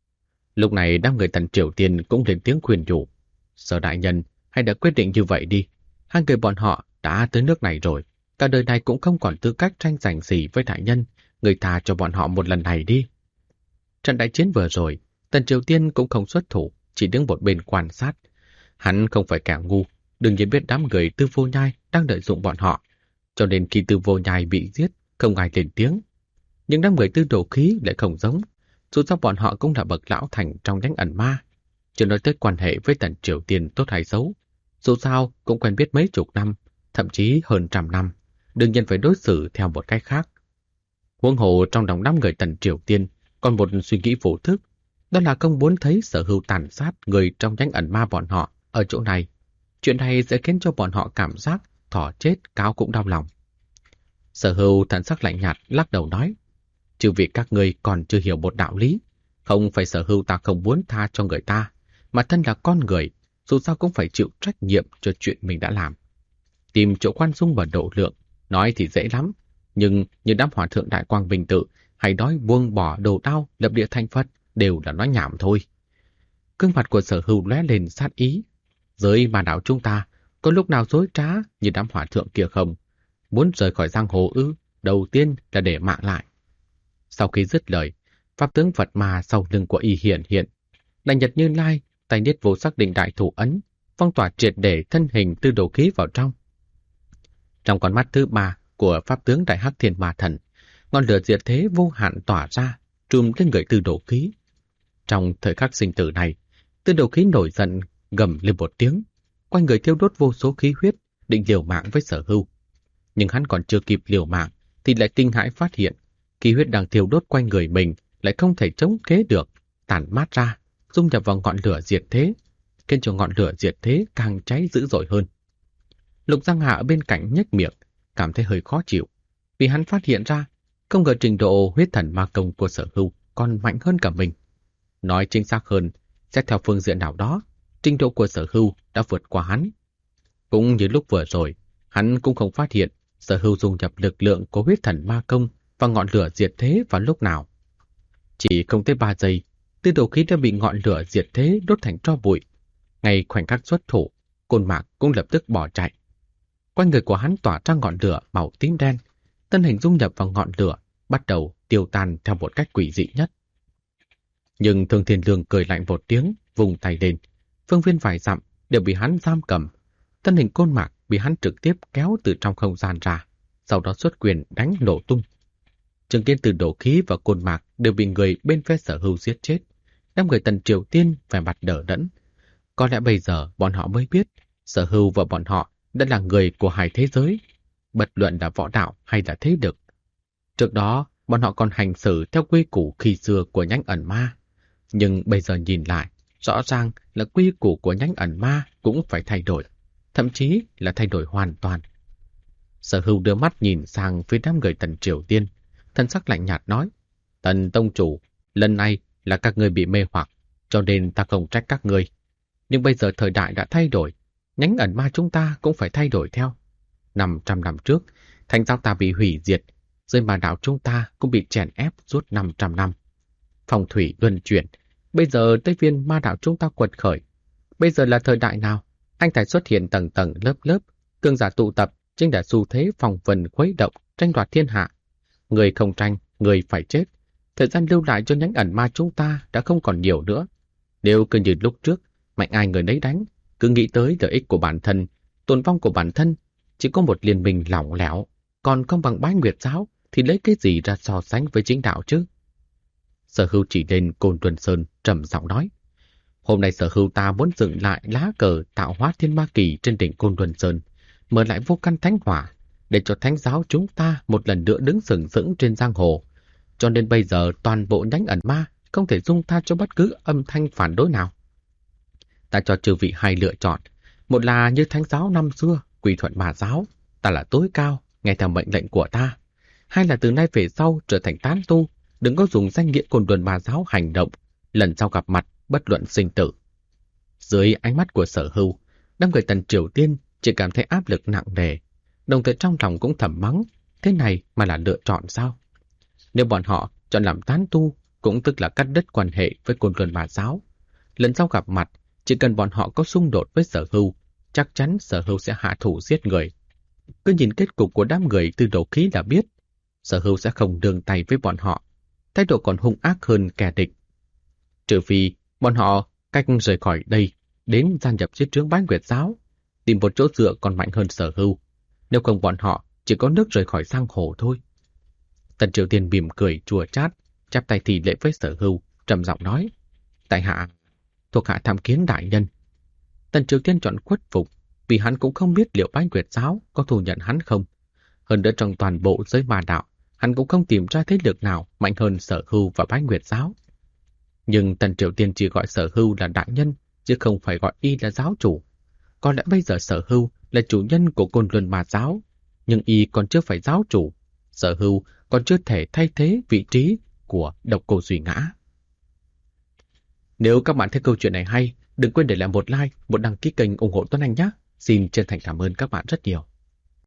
Lúc này đám người Tần Triều Tiên cũng lên tiếng khuyên nhủ: "Sở đại nhân, hãy đã quyết định như vậy đi. Hai người bọn họ đã tới nước này rồi, cả đời này cũng không còn tư cách tranh giành gì với đại nhân, người tha cho bọn họ một lần này đi." Trận đại chiến vừa rồi, Tần Triều Tiên cũng không xuất thủ, chỉ đứng một bên quan sát. Hắn không phải kẻ ngu, đừng nhiên biết đám người Từ Vô Nhai đang lợi dụng bọn họ. cho nên khi Tư Vô Nhai bị giết, không ai lên tiếng. Nhưng đám người Tư Đồ Khí lại không giống, dù sao bọn họ cũng là bậc lão thành trong nhánh ẩn ma. Chưa nói tới quan hệ với Tần Triều Tiên tốt hay xấu, dù sao cũng quen biết mấy chục năm, thậm chí hơn 100 năm, đương nhiên phải đối xử theo một cách khác. Huống hồ trong lòng đám người Tần Triều Tiên còn một suy nghĩ vô thức, đó là không muốn thấy Sở Hưu tàn sát người trong nhánh ẩn ma bọn họ ở chỗ này. Chuyện này sẽ khiến cho bọn họ cảm giác thỏ chết cáo cũng đau lòng. Sở Hưu thần sắc lạnh nhạt lắc đầu nói, trừ vì các ngươi còn chưa hiểu một đạo lý, không phải Sở Hưu ta không muốn tha cho người ta, mà thân là con người, dù sao cũng phải chịu trách nhiệm cho chuyện mình đã làm. Tìm chỗ khoan dung và độ lượng, nói thì dễ lắm, nhưng như đám hòa thượng Đại Quang Bình Tự hay nói buông bỏ đồ đao lập địa thành Phật đều là nói nhảm thôi. Gương mặt của Sở Hưu lóe lên sát ý. Giới ma đạo chúng ta có lúc nào dối trá như đám hòa thượng kia không? Muốn rời khỏi giang hồ ư, đầu tiên là để mạng lại. Sau khi dứt lời, pháp tướng Phật ma sau lưng của y hiện. Đại Nhật Như Lai, tay niết vô sắc định đại thủ ấn, phong tỏa triệt để thân hình Tư Đồ Khí vào trong. Trong con mắt thứ ba của pháp tướng Đại Hắc Thiên Ma Thần, ngọn lửa diệt thế vô hạn tỏa ra, trùm lên người Tư Đồ Khí. Trong thời khắc sinh tử này, Tư Đồ Khí nổi giận, gầm lên một tiếng, quanh người thiêu đốt vô số khí huyết, định liều mạng với Sở Hưu. Nhưng hắn còn chưa kịp liều mạng, thì lại kinh hãi phát hiện, khí huyết đang thiêu đốt quanh người mình lại không thể chống chế được, tản mát ra, dung nhập vào ngọn lửa diệt thế, khiến cho ngọn lửa diệt thế càng cháy dữ dội hơn. Lục Giang Hạ ở bên cạnh nhếch miệng, cảm thấy hơi khó chịu, vì hắn phát hiện ra, không ngờ trình độ huyết thần ma công của Sở Hưu còn mạnh hơn cả mình. Nói chính xác hơn, xét theo phương diện nào đó, trình độ của Sở Hưu đã vượt qua hắn. Cũng như lúc vừa rồi, hắn cũng không phát hiện Sở Hưu dung nhập lực lượng của huyết thần ma công và ngọn lửa diệt thế vào lúc nào. Chỉ không tới 3 giây, Tư Đồ Khí đã bị ngọn lửa diệt thế đốt thành tro bụi. Ngay khoảnh khắc xuất thủ, Côn Mạc cũng lập tức bỏ chạy. Quanh người của hắn tỏa ra ngọn lửa màu tím đen, thân hình dung nhập vào ngọn lửa, bắt đầu tiêu tan theo một cách quỷ dị nhất. Nhưng Thương Thiên Lương cười lạnh một tiếng, vùng tay lên, phương viên vài dặm đều bị hắn giam cầm. Thân hình Côn Mạc bị hắn trực tiếp kéo từ trong không gian ra, sau đó xuất quyền đánh nổ tung. Chứng kiến Từ Đồ Khí và Côn Mạc đều bị người bên phe Sở Hưu giết chết. Đám người Tần Triều Tiên vẻ mặt đờ đẫn. Có lẽ bây giờ bọn họ mới biết Sở Hưu và bọn họ đã là người của hai thế giới, bất luận là võ đạo hay là thế lực. Trước đó, bọn họ còn hành xử theo quy củ khi xưa của nhánh ẩn ma. Nhưng bây giờ nhìn lại, rõ ràng là quy củ của nhánh ẩn ma cũng phải thay đổi, thậm chí là thay đổi hoàn toàn. Sở Hưu đưa mắt nhìn sang phía đám người Tần Triều Tiên, thân sắc lạnh nhạt nói, Tần Tông Chủ, lần này là các ngươi bị mê hoặc, cho nên ta không trách các ngươi. Nhưng bây giờ thời đại đã thay đổi, nhánh ẩn ma chúng ta cũng phải thay đổi theo. 500 năm trước, Thánh giáo ta bị hủy diệt, giới ma đạo chúng ta cũng bị chèn ép suốt 500 năm. Phong thủy luân chuyển, bây giờ tới viên ma đạo chúng ta quật khởi. Bây giờ là thời đại nào? Anh tài xuất hiện tầng tầng lớp lớp, cường giả tụ tập, chính là xu thế phong vân khuấy động, tranh đoạt thiên hạ. Người không tranh, người phải chết. Thời gian lưu lại cho nhánh ẩn ma chúng ta đã không còn nhiều nữa. Nếu cứ như lúc trước, mạnh ai người nấy đánh, cứ nghĩ tới lợi ích của bản thân, tồn vong của bản thân, chỉ có một liên minh lỏng lẻo, còn không bằng Bái Nguyệt giáo thì lấy cái gì ra so sánh với chính đạo chứ? Sở Hưu chỉ lên Côn Luân Sơn trầm giọng nói, hôm nay Sở Hưu ta muốn dựng lại lá cờ tạo hóa thiên ma kỳ trên đỉnh Côn Luân Sơn, mở lại vô căn thánh hỏa, để cho thánh giáo chúng ta một lần nữa đứng sừng sững trên giang hồ. Cho nên bây giờ toàn bộ nhánh ẩn ma không thể dung tha cho bất cứ âm thanh phản đối nào. Ta cho chư vị hai lựa chọn, một là như thánh giáo năm xưa, quy thuận ma giáo, ta là tối cao, nghe theo mệnh lệnh của ta. Hai là từ nay về sau trở thành tán tu, đừng có dùng danh nghĩa Côn Luân ma giáo hành động, lần sau gặp mặt bất luận sinh tử. Dưới ánh mắt của Sở Hưu, đám người Tần Triều Tiên chỉ cảm thấy áp lực nặng nề, đồng thời trong lòng cũng thầm mắng, thế này mà là lựa chọn sao? Nếu bọn họ chọn làm tán tu, cũng tức là cắt đứt quan hệ với Côn Luân ma giáo. Lần sau gặp mặt, chỉ cần bọn họ có xung đột với Sở Hưu, chắc chắn Sở Hưu sẽ hạ thủ giết người. Cứ nhìn kết cục của đám người Tư Đồ Khí là biết, Sở Hưu sẽ không đường tay với bọn họ, thái độ còn hung ác hơn kẻ địch. Trừ phi bọn họ cách rời khỏi đây, đến gia nhập dưới trướng Bái Nguyệt giáo, tìm một chỗ dựa còn mạnh hơn Sở Hưu. Nếu không bọn họ chỉ có nước rời khỏi sang hồ thôi. Tần Triều Tiên mỉm cười chua chát, chắp tay thì lễ với Sở Hưu, trầm giọng nói: tại hạ, thuộc hạ tham kiến đại nhân. Tần Triều Tiên chọn khuất phục, vì hắn cũng không biết liệu Bái Nguyệt giáo có thù nhận hắn không. Hơn nữa trong toàn bộ giới ma đạo, hắn cũng không tìm ra thế lực nào mạnh hơn Sở Hưu và Bái Nguyệt giáo. Nhưng Tần Triều Tiên chỉ gọi Sở Hưu là đại nhân, chứ không phải gọi y là giáo chủ. Có lẽ bây giờ Sở Hưu là chủ nhân của Côn Luân Ma giáo, nhưng y còn chưa phải giáo chủ. Sở Hưu còn chưa thể thay thế vị trí của Độc Cô Duy Ngã. Nếu các bạn thấy câu chuyện này hay, đừng quên để lại một like, một đăng ký kênh ủng hộ Tuấn Anh nhé. Xin chân thành cảm ơn các bạn rất nhiều.